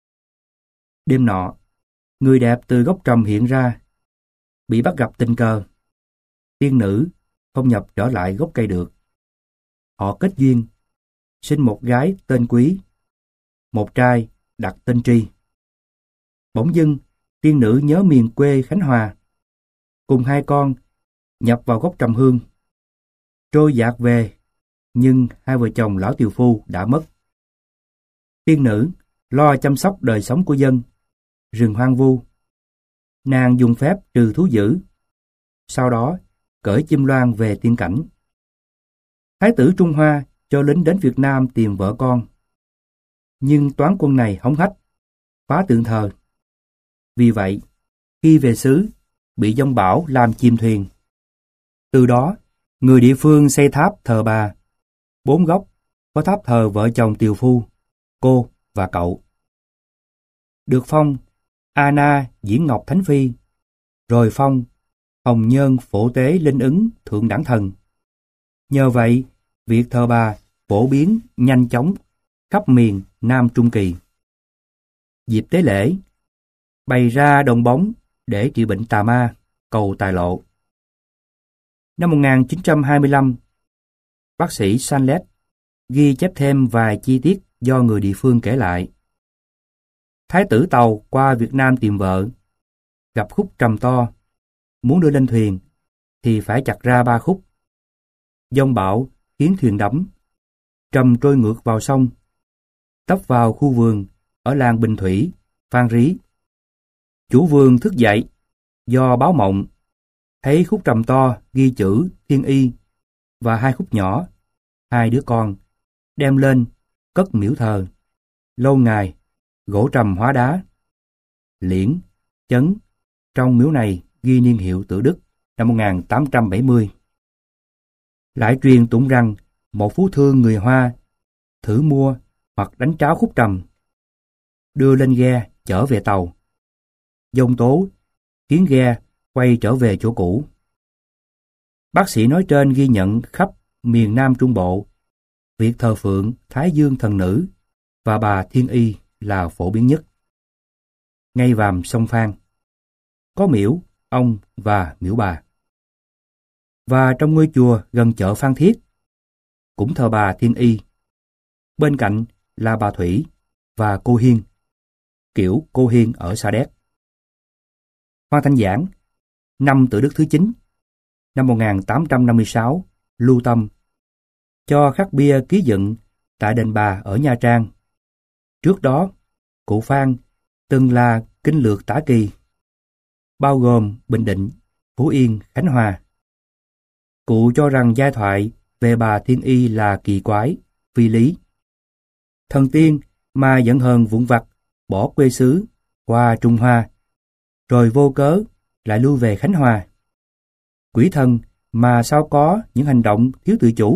Đêm nọ, người đẹp từ gốc trầm hiện ra, bị bắt gặp tình cờ. Tiên nữ không nhập trở lại gốc cây được. Họ kết duyên, sinh một gái tên Quý, một trai đặt tên Tri. Bỗng dưng, tiên nữ nhớ miền quê Khánh Hòa, cùng hai con nhập vào gốc trầm hương. Trôi dạt về, nhưng hai vợ chồng lão tiều phu đã mất. Tiên nữ lo chăm sóc đời sống của dân, rừng hoang vu. Nàng dùng phép trừ thú dữ, sau đó cởi chim loan về tiên cảnh. Thái tử Trung Hoa cho lính đến Việt Nam tìm vợ con. Nhưng toán quân này hống hách, phá tượng thờ. Vì vậy, khi về xứ, bị giông bão làm chìm thuyền. Từ đó, người địa phương xây tháp thờ bà. Bốn góc có tháp thờ vợ chồng tiều phu, cô và cậu. Được phong Ana Diễn Ngọc Thánh Phi, rồi phong Hồng Nhơn Phổ Tế Linh Ứng Thượng Đẳng Thần. Nhờ vậy, việc thờ bà phổ biến nhanh chóng khắp miền Nam Trung Kỳ. Dịp tế lễ, bày ra đồng bóng để trị bệnh tà ma, cầu tài lộ. Năm một nghìn chín trăm hai mươi lăm, bác sĩ Sanlet ghi chép thêm vài chi tiết do người địa phương kể lại. Thái tử Tàu qua Việt Nam tìm vợ, gặp khúc trầm to, muốn đưa lên thuyền thì phải chặt ra ba khúc. Giông bão khiến thuyền đắm, trầm trôi ngược vào sông, tấp vào khu vườn ở làng Bình Thủy, Phan Rí. Chủ vườn thức dậy do báo mộng, thấy khúc trầm to ghi chữ Thiên Y và hai khúc nhỏ, hai đứa con, đem lên cất miễu thờ. Lâu ngày, gỗ trầm hóa đá. Liễn, Chấn, trong miếu này ghi niên hiệu Tự Đức năm một nghìn tám trăm bảy mươi. Lại truyền tụng rằng một phú thương người Hoa thử mua hoặc đánh tráo khúc trầm, đưa lên ghe chở về tàu. Giông tố khiến ghe quay trở về chỗ cũ. Bác sĩ nói trên ghi nhận khắp miền Nam Trung Bộ, việc thờ phượng Thái Dương thần nữ và bà Thiên Y là phổ biến nhất. Ngay vàm sông Phan, có miễu ông và miễu bà. Và trong ngôi chùa gần chợ Phan Thiết, cũng thờ bà Thiên Y. Bên cạnh là bà Thủy và cô Hiên, kiểu cô Hiên ở Sa Đéc. Phan Thanh Giảng, năm Tự Đức thứ chín, năm một nghìn tám trăm năm mươi sáu, lưu tâm. cho khắc bia ký dựng tại đền Bà ở Nha Trang. Trước đó, cụ Phan từng là kinh lược Tả Kỳ, bao gồm Bình Định, Phú Yên, Khánh Hòa. Cụ cho rằng giai thoại về bà Thiên Y là kỳ quái, phi lý. Thần tiên mà giận hờn vụn vặt, bỏ quê xứ, qua Trung Hoa, rồi vô cớ lại lui về Khánh Hòa. Quỷ thần mà sao có những hành động thiếu tự chủ.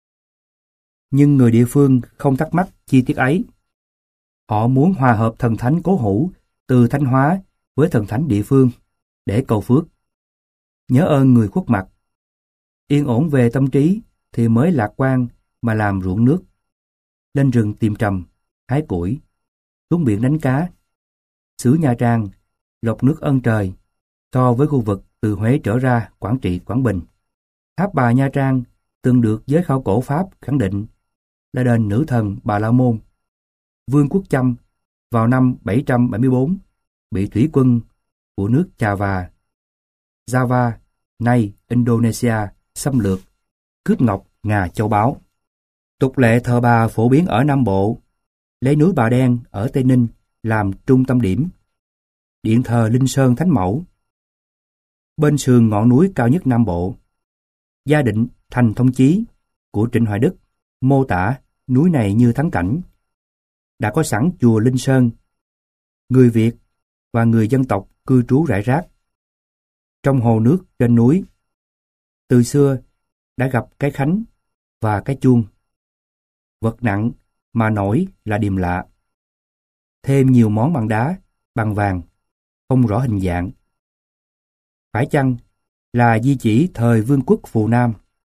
Nhưng người địa phương không thắc mắc chi tiết ấy. Họ muốn hòa hợp thần thánh cố hữu từ Thanh Hóa với thần thánh địa phương để cầu phước. Nhớ ơn người khuất mặt. Yên ổn về tâm trí thì mới lạc quan mà làm ruộng nước. Lên rừng tìm trầm, hái củi, xuống biển đánh cá. Xứ Nha Trang, lọc nước ân trời, so với khu vực từ Huế trở ra Quảng Trị, Quảng Bình. Tháp Bà Nha Trang từng được giới khảo cổ Pháp khẳng định là đền nữ thần Bà La Môn. Vương quốc Chăm vào năm bảy trăm bảy mươi tư bị thủy quân của nước Java, Java, nay Indonesia, xâm lược, cướp ngọc ngà châu báu. Tục lệ thờ bà phổ biến ở Nam Bộ, lấy núi Bà Đen ở Tây Ninh làm trung tâm điểm. Điện thờ Linh Sơn Thánh Mẫu. Bên sườn ngọn núi cao nhất Nam Bộ, gia định Thành Thông Chí của Trịnh Hoài Đức mô tả núi này như thắng cảnh. Đã có sẵn chùa Linh Sơn, người Việt và người dân tộc cư trú rải rác. Trong hồ nước trên núi, từ xưa đã gặp cái khánh và cái chuông. Vật nặng mà nổi là điềm lạ. Thêm nhiều món bằng đá, bằng vàng, không rõ hình dạng. Phải chăng là di chỉ thời Vương quốc Phù Nam?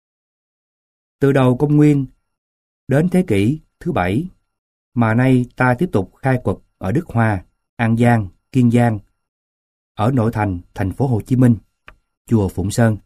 Từ đầu công nguyên đến thế kỷ thứ bảy, mà nay ta tiếp tục khai quật ở Đức Hòa, An Giang, Kiên Giang, ở nội thành thành phố Hồ Chí Minh, chùa Phụng Sơn.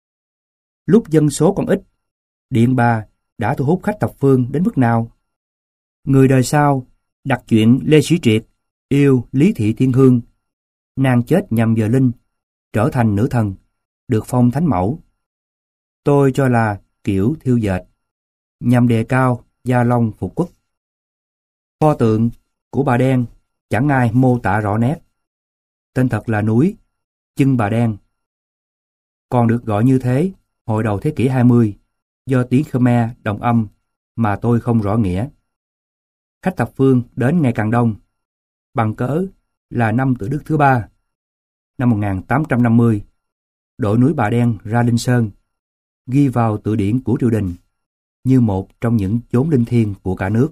Lúc dân số còn ít, Điện Bà đã thu hút khách thập phương đến mức nào? Người đời sau đặt chuyện Lê Sĩ Triệt yêu Lý Thị Thiên Hương, nàng chết nhằm giờ linh, trở thành nữ thần, được phong thánh mẫu. Tôi cho là kiểu thiêu dệt, nhằm đề cao gia long phục quốc. Pho tượng của bà Đen chẳng ai mô tả rõ nét. Tên thật là núi Chân Bà Đen. Còn được gọi như thế hồi đầu thế kỷ hai mươi do tiếng Khmer đồng âm mà tôi không rõ nghĩa. Khách thập phương đến ngày càng đông, bằng cớ là năm Tự Đức thứ ba. Năm một nghìn tám trăm năm mươi, đội núi Bà Đen ra Linh Sơn, ghi vào tự điển của triều đình như một trong những chốn linh thiêng của cả nước.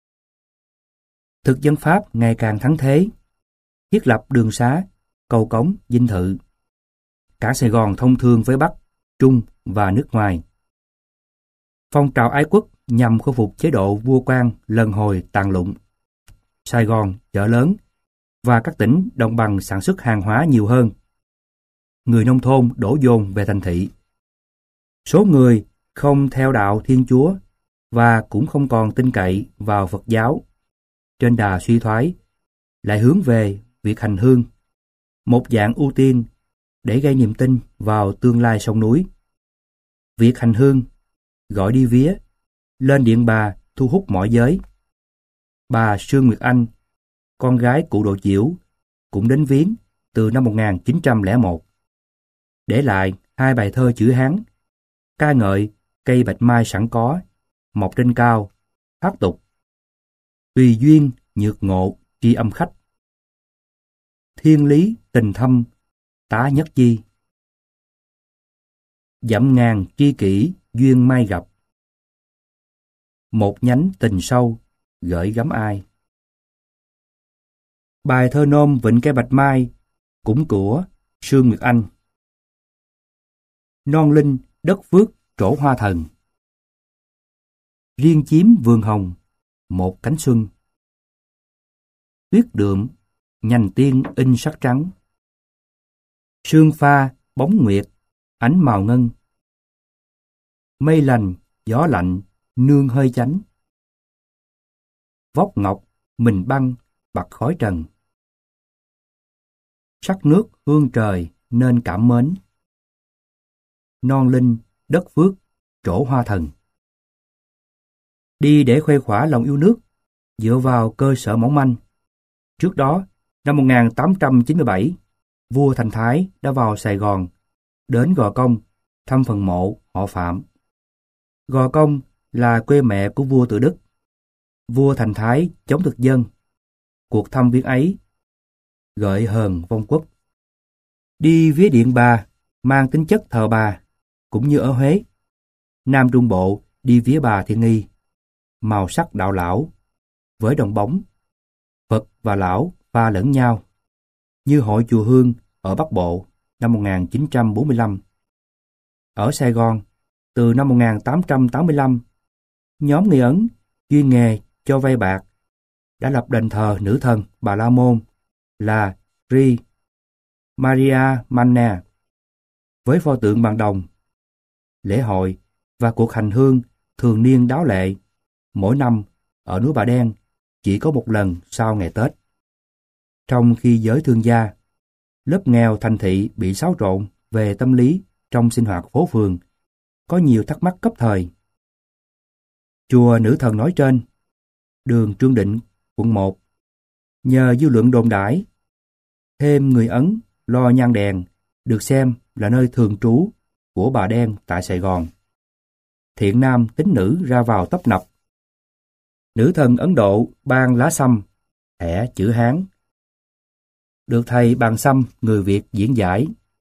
Thực dân Pháp ngày càng thắng thế, thiết lập đường xá, cầu cống, dinh thự. Cả Sài Gòn thông thương với Bắc, Trung và nước ngoài. Phong trào ái quốc nhằm khôi phục chế độ vua quan lần hồi tàn lụng. Sài Gòn, chợ lớn và các tỉnh đồng bằng sản xuất hàng hóa nhiều hơn. Người nông thôn đổ dồn về thành thị. Số người không theo đạo Thiên Chúa và cũng không còn tin cậy vào Phật giáo, trên đà suy thoái, lại hướng về việc hành hương, một dạng ưu tiên để gây niềm tin vào tương lai sông núi. Việc hành hương, gọi đi vía, lên Điện Bà thu hút mọi giới. Bà Sương Nguyệt Anh, con gái cụ Đồ Chiểu, cũng đến viếng từ năm một nghìn chín trăm lẻ một. Để lại hai bài thơ chữ Hán, ca ngợi cây bạch mai sẵn có, mọc trên cao, phát tục. Tùy duyên nhược ngộ tri âm khách. Thiên lý tình thâm, tá nhất chi. Dặm ngàn tri kỷ duyên mai gặp. Một nhánh tình sâu, gửi gắm ai. Bài thơ nôm Vịnh Cây Bạch Mai cũng của Sương Nguyệt Anh. Non linh đất phước trổ hoa thần, riêng chiếm vườn hồng một cánh xuân. Tuyết đượm nhành tiên in sắc trắng, sương pha bóng nguyệt ánh màu ngân. Mây lành gió lạnh nương hơi chánh, vóc ngọc mình băng bạc khói trần. Sắc nước hương trời nên cảm mến, non linh đất phước trổ hoa thần. đi để khuây khỏa lòng yêu nước, dựa vào cơ sở mỏng manh. Trước đó, năm một nghìn tám trăm chín mươi bảy, vua Thành Thái đã vào Sài Gòn, đến Gò Công, thăm phần mộ họ Phạm. Gò Công là quê mẹ của vua Tự Đức. Vua Thành Thái chống thực dân. Cuộc thăm viếng ấy gợi hờn vong quốc. Đi vía Điện Bà mang tính chất thờ bà, cũng như ở Huế. Nam Trung Bộ đi vía Bà Thiên Y, màu sắc đạo lão, với đồng bóng. Phật và lão pha lẫn nhau, như hội chùa Hương ở Bắc Bộ năm một nghìn chín trăm bốn mươi lăm. Ở Sài Gòn, từ năm một nghìn tám trăm tám mươi lăm, nhóm người Ấn chuyên nghề cho vay bạc đã lập đền thờ nữ thần Bà La Môn là Sri Maria Manna với pho tượng bằng đồng. Lễ hội và cuộc hành hương thường niên đáo lệ mỗi năm ở núi Bà Đen chỉ có một lần sau ngày Tết. Trong khi giới thương gia, lớp nghèo thành thị bị xáo trộn về tâm lý trong sinh hoạt phố phường, có nhiều thắc mắc cấp thời. Chùa nữ thần nói trên, đường Trương Định, quận một, nhờ dư luận đồn đãi, thêm người Ấn lo nhang đèn, được xem là nơi thường trú của bà đen tại Sài Gòn. Thiện nam tín nữ ra vào tấp nập. Nữ thần Ấn Độ ban lá sâm, thẻ chữ Hán, được thầy Bàn Sâm người Việt diễn giải.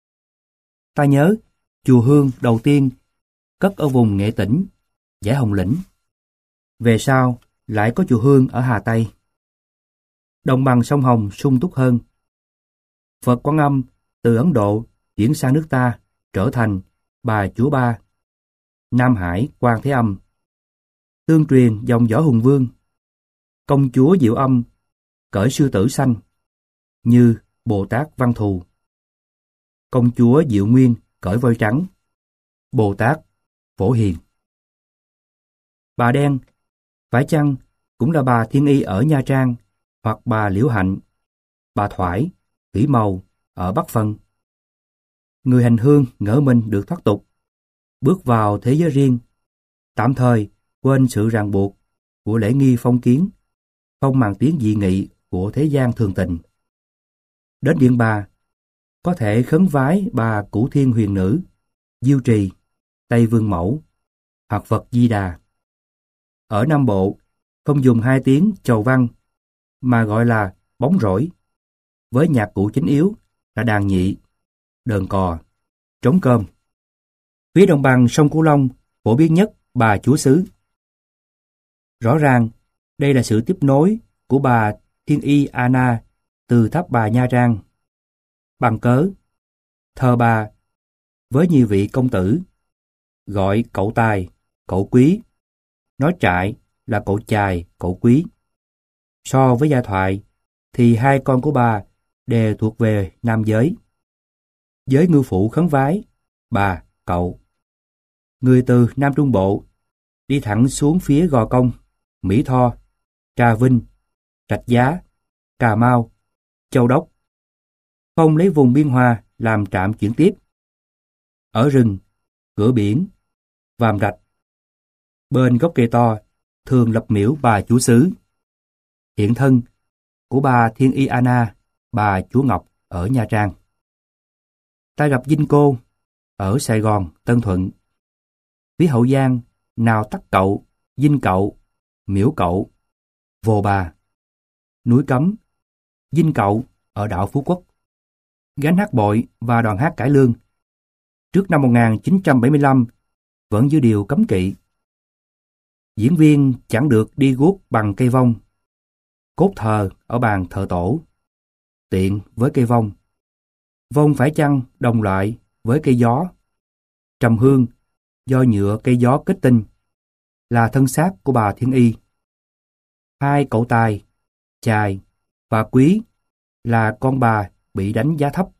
Ta nhớ, chùa Hương đầu tiên cất ở vùng Nghệ Tĩnh, Dải Hồng Lĩnh. Về sau, lại có chùa Hương ở Hà Tây. Đồng bằng sông Hồng sung túc hơn. Phật Quan Âm từ Ấn Độ chuyển sang nước ta, trở thành Bà Chúa Ba, Nam Hải Quan Thế Âm. Tương truyền dòng dõi Hùng Vương, công chúa Diệu Âm cởi sư tử xanh, như Bồ Tát Văn Thù. Công chúa Diệu Nguyên cởi voi trắng, Bồ Tát Phổ Hiền. Bà đen, phải chăng cũng là bà Thiên Y ở Nha Trang, hoặc bà Liễu Hạnh, bà Thoải, Thủy Mầu ở Bắc Phân? Người hành hương ngỡ mình được thoát tục, bước vào thế giới riêng, tạm thời quên sự ràng buộc của lễ nghi phong kiến, không màng tiếng dị nghị của thế gian thường tình. Đến Điện Bà, có thể khấn vái bà Cửu Thiên Huyền Nữ, Diêu Trì, Tây Vương Mẫu, hoặc Phật Di Đà. Ở Nam Bộ, không dùng hai tiếng chầu văn, mà gọi là bóng rỗi, với nhạc cụ chính yếu là đàn nhị, đờn cò, trống cơm. Phía đồng bằng sông Cửu Long phổ biến nhất bà Chúa Xứ. Rõ ràng, đây là sự tiếp nối của bà Thiên Y Anna từ tháp bà Nha Trang. Bằng cớ, thờ bà với nhiều vị công tử, gọi cậu tài, cậu quý, nói trại là cậu chài, cậu quý. So với giai thoại, thì hai con của bà đều thuộc về nam giới. Giới ngư phụ khấn vái, bà, cậu. Người từ Nam Trung Bộ đi thẳng xuống phía Gò Công, Mỹ Tho, Trà Vinh, Rạch Giá, Cà Mau, Châu Đốc, không lấy vùng Biên Hòa làm trạm chuyển tiếp. Ở rừng, cửa biển, Vàm Rạch, bên gốc cây to thường lập miễu bà Chúa Xứ, hiện thân của bà Thiên Y Anna, bà Chúa Ngọc ở Nha Trang. Ta gặp Dinh Cô ở Sài Gòn, Tân Thuận. Phía Hậu Giang, nào Tắc Cậu, Dinh Cậu, Miễu Cậu, Vồ Bà. Núi Cấm, Dinh Cậu ở đảo Phú Quốc. Gánh hát bội và đoàn hát cải lương trước năm một nghìn chín trăm bảy mươi lăm vẫn giữ điều cấm kỵ. Diễn viên chẳng được đi guốc bằng cây vong. Cốt thờ ở bàn thờ tổ, tiện với cây vong. Vong phải chăng đồng loại với cây gió. Trầm hương do nhựa cây gió kết tinh, là thân xác của bà Thiên Y. Hai cậu tài, chài và quý là con bà bị đánh giá thấp.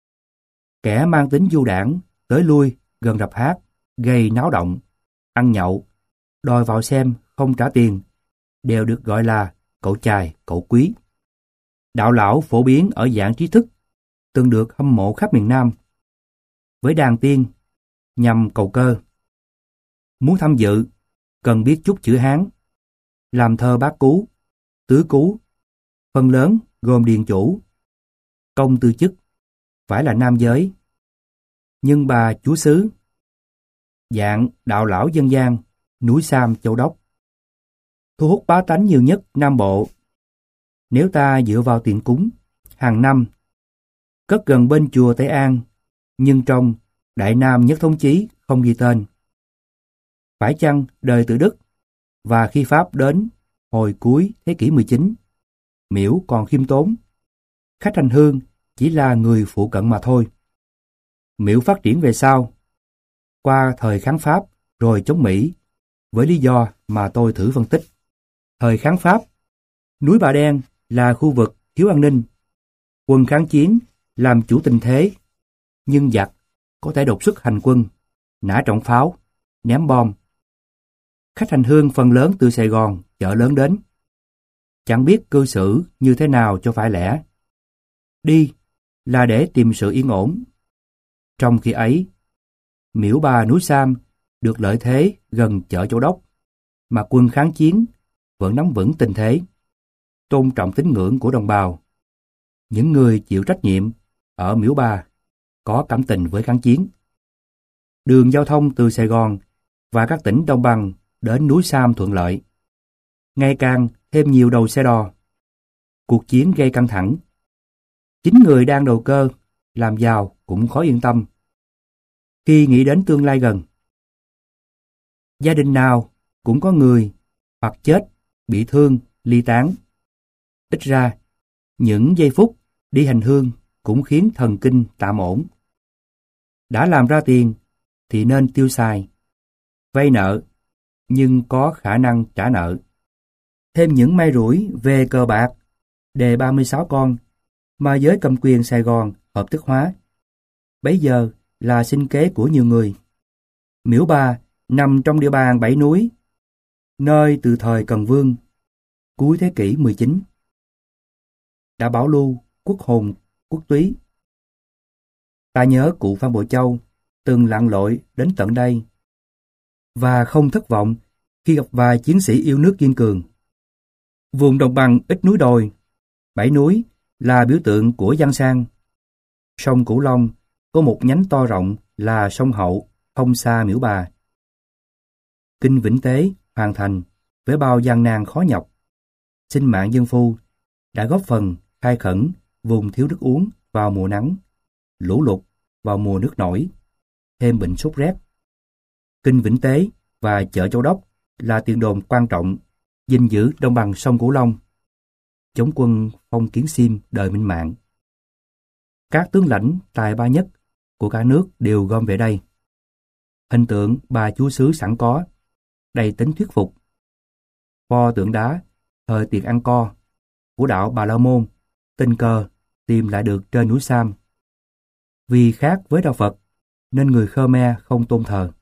Kẻ mang tính du đảng tới lui gần rạp hát, gây náo động, ăn nhậu, đòi vào xem không trả tiền, đều được gọi là cậu chài, cậu quý. Đạo lão phổ biến ở dạng trí thức, từng được hâm mộ khắp miền Nam. Với đàn tiên, nhằm cầu cơ. Muốn tham dự, cần biết chút chữ Hán, làm thơ bát cú, tứ cú, phần lớn gồm điền chủ, công tư chức, phải là nam giới. Nhưng bà chúa xứ, dạng đạo lão dân gian, núi Sam Châu Đốc, thu hút bá tánh nhiều nhất Nam Bộ. Nếu ta dựa vào tiền cúng, hàng năm, cất gần bên chùa Tây An, nhưng trong Đại Nam Nhất Thống Chí không ghi tên. Phải chăng đời tự Đức, và khi Pháp đến hồi cuối thế kỷ mười chín, miễu còn khiêm tốn, khách hành hương chỉ là người phụ cận mà thôi. Miễu phát triển về sau, qua thời kháng Pháp rồi chống Mỹ, với lý do mà tôi thử phân tích. Thời kháng Pháp, núi Bà Đen là khu vực thiếu an ninh, quân kháng chiến làm chủ tình thế, nhưng giặc có thể đột xuất hành quân, nã trọng pháo, ném bom. Khách hành hương phần lớn từ Sài Gòn, chợ lớn đến, chẳng biết cư xử như thế nào cho phải lẽ. Đi là để tìm sự yên ổn. Trong khi ấy, miễu Bà núi Sam được lợi thế gần chợ Châu Đốc, mà quân kháng chiến vẫn nắm vững tình thế, tôn trọng tín ngưỡng của đồng bào. Những người chịu trách nhiệm ở miễu Bà có cảm tình với kháng chiến. Đường giao thông từ Sài Gòn và các tỉnh Đồng bằng đến núi Sam thuận lợi. Ngày càng thêm nhiều đầu xe đò. Cuộc chiến gây căng thẳng. Chính người đang đầu cơ, làm giàu cũng khó yên tâm. Khi nghĩ đến tương lai gần, gia đình nào cũng có người hoặc chết, bị thương, ly tán. Ít ra, những giây phút đi hành hương cũng khiến thần kinh tạm ổn. Đã làm ra tiền thì nên tiêu xài, vay nợ, nhưng có khả năng trả nợ. Thêm những may rủi về cờ bạc, đề ba mươi sáu con, mà giới cầm quyền Sài Gòn hợp thức hóa. Bấy giờ là sinh kế của nhiều người. Miễu Bà nằm trong địa bàn Bảy Núi, nơi từ thời Cần Vương, cuối thế kỷ mười chín, đã bảo lưu quốc hồn, quốc túy. Ta nhớ cụ Phan Bội Châu từng lặn lội đến tận đây, và không thất vọng khi gặp vài chiến sĩ yêu nước kiên cường. Vùng đồng bằng ít núi đồi, Bảy Núi là biểu tượng của Giang Sang. Sông Cửu Long có một nhánh to rộng là sông Hậu, không xa miễu Bà. Kinh Vĩnh Tế hoàn thành với bao gian nan khó nhọc. Sinh mạng dân phu đã góp phần khai khẩn vùng thiếu nước uống vào mùa nắng, lũ lụt vào mùa nước nổi, thêm bệnh sốt rét. Kinh Vĩnh Tế và chợ Châu Đốc là tiền đồn quan trọng gìn giữ đồng bằng sông Cửu Long, chống quân Phong Kiến Xiêm đời Minh Mạng. Các tướng lãnh tài ba nhất của cả nước đều gom về đây. Hình tượng bà chúa xứ sẵn có, đầy tính thuyết phục. Pho tượng đá thời Tiền Ăn Co của đạo Bà La Môn tình cờ tìm lại được trên núi Sam. Vì khác với đạo Phật nên người Khmer không tôn thờ.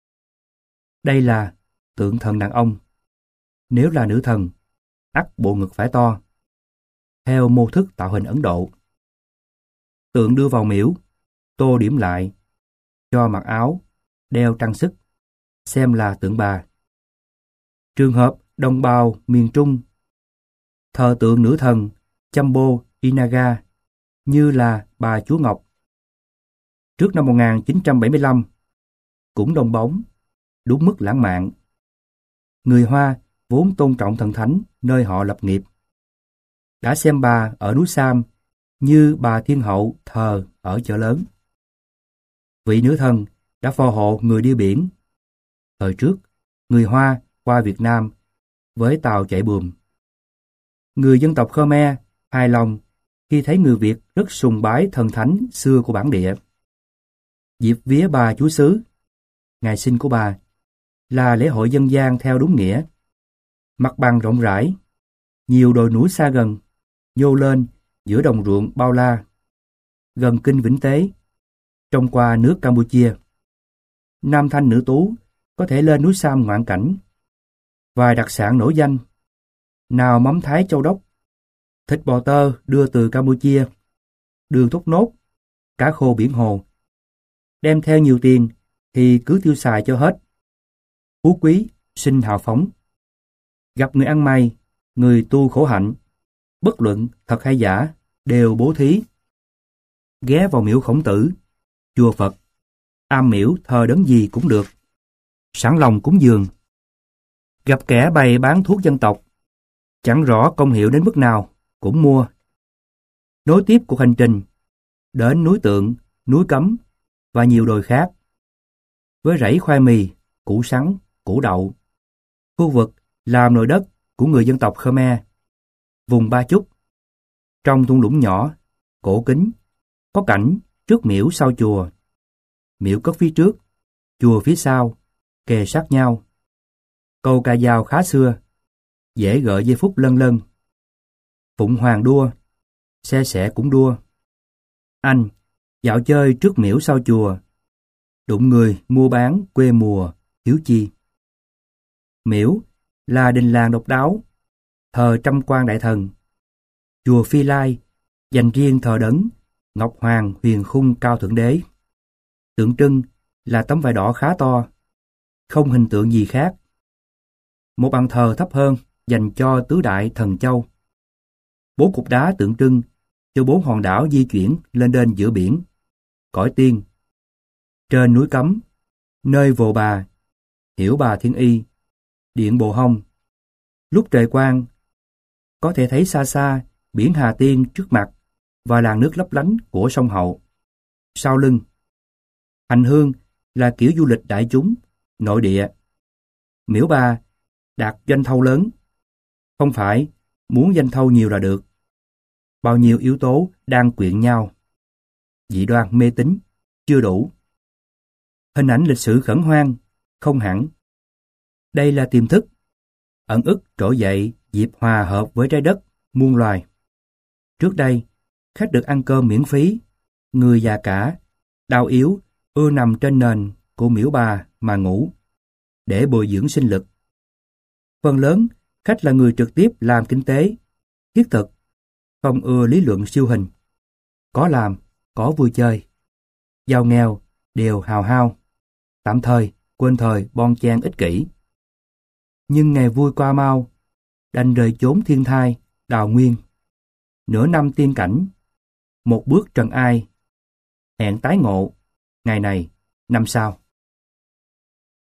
Đây là tượng thần đàn ông. Nếu là nữ thần, ắt bộ ngực phải to, theo mô thức tạo hình Ấn Độ. Tượng đưa vào miễu, tô điểm lại, cho mặc áo, đeo trang sức, xem là tượng bà. Trường hợp đồng bào miền Trung thờ tượng nữ thần Chambo Inaga như là bà Chúa Ngọc. Trước năm một nghìn chín trăm bảy mươi lăm, cũng đồng bóng, đúng mức lãng mạn. Người Hoa vốn tôn trọng thần thánh nơi họ lập nghiệp, đã xem bà ở núi Sam như bà thiên hậu thờ ở chợ lớn. Vị nữ thần đã phò hộ người đi biển. Thời trước, người Hoa qua Việt Nam với tàu chạy buồm. Người dân tộc Khmer hài lòng khi thấy người Việt rất sùng bái thần thánh xưa của bản địa. Dịp vía bà chúa xứ, ngày sinh của bà, là lễ hội dân gian theo đúng nghĩa. Mặt bằng rộng rãi, nhiều đồi núi xa gần, nhô lên giữa đồng ruộng bao la, gần kinh Vĩnh Tế, trông qua nước Campuchia. Nam thanh nữ tú có thể lên núi Sam ngoạn cảnh. Vài đặc sản nổi danh: nào mắm Thái Châu Đốc, thịt bò tơ đưa từ Campuchia, đường thốt nốt, cá khô biển hồ. Đem theo nhiều tiền thì cứ tiêu xài cho hết. Phú quý, sinh hào phóng. Gặp người ăn mày, người tu khổ hạnh, bất luận thật hay giả, đều bố thí. Ghé vào miếu Khổng Tử, chùa Phật, am miễu thờ đấng gì cũng được, sẵn lòng cúng dường. Gặp kẻ bày bán thuốc dân tộc, chẳng rõ công hiệu đến mức nào, cũng mua. Nối tiếp cuộc hành trình, đến núi Tượng, núi Cấm và nhiều đồi khác. Với rẫy khoai mì, củ sắn, củ đậu. Khu vực làm nồi đất của người dân tộc Khmer, vùng Ba Chúc. Trong thung lũng nhỏ, cổ kính, có cảnh trước miễu sau chùa. Miễu cất phía trước, chùa phía sau, kề sát nhau. Câu ca dao khá xưa, dễ gợi giây phút lân lân. Phụng Hoàng đua, xe sẻ cũng đua. Anh, dạo chơi trước miễu sau chùa, đụng người mua bán quê mùa, hiếu chi. Miễu là đình làng độc đáo, thờ trăm quan đại thần. Chùa Phi Lai dành riêng thờ đấng Ngọc Hoàng Huyền Khung Cao Thượng Đế. Tượng trưng là tấm vải đỏ khá to, không hình tượng gì khác. Một bàn thờ thấp hơn dành cho tứ đại thần châu. Bốn cục đá tượng trưng cho bốn hòn đảo di chuyển lên đên giữa biển, cõi tiên. Trên núi Cấm, nơi Vồ Bà, Hiểu Bà Thiên Y, Điện Bồ Hông. Lúc trời quang, có thể thấy xa xa biển Hà Tiên trước mặt và làn nước lấp lánh của sông Hậu. Sau lưng, hành hương là kiểu du lịch đại chúng, nội địa. Miễu Ba đạt doanh thâu lớn. Không phải muốn doanh thâu nhiều là được. Bao nhiêu yếu tố đang quyện nhau. Dị đoan mê tín chưa đủ. Hình ảnh lịch sử khẩn hoang, không hẳn. Đây là tiềm thức, ẩn ức trỗi dậy dịp hòa hợp với trái đất, muôn loài. Trước đây, khách được ăn cơm miễn phí, người già cả, đau yếu, ưa nằm trên nền của miễu Bà mà ngủ, để bồi dưỡng sinh lực. Phần lớn, khách là người trực tiếp làm kinh tế, thiết thực, không ưa lý luận siêu hình. Có làm, có vui chơi. Giàu nghèo đều hào hao, tạm thời quên thời bon chen ích kỷ. Nhưng ngày vui qua mau, đành rời chốn thiên thai, đào nguyên. Nửa năm tiên cảnh, một bước trần ai. Hẹn tái ngộ, ngày này, năm sau.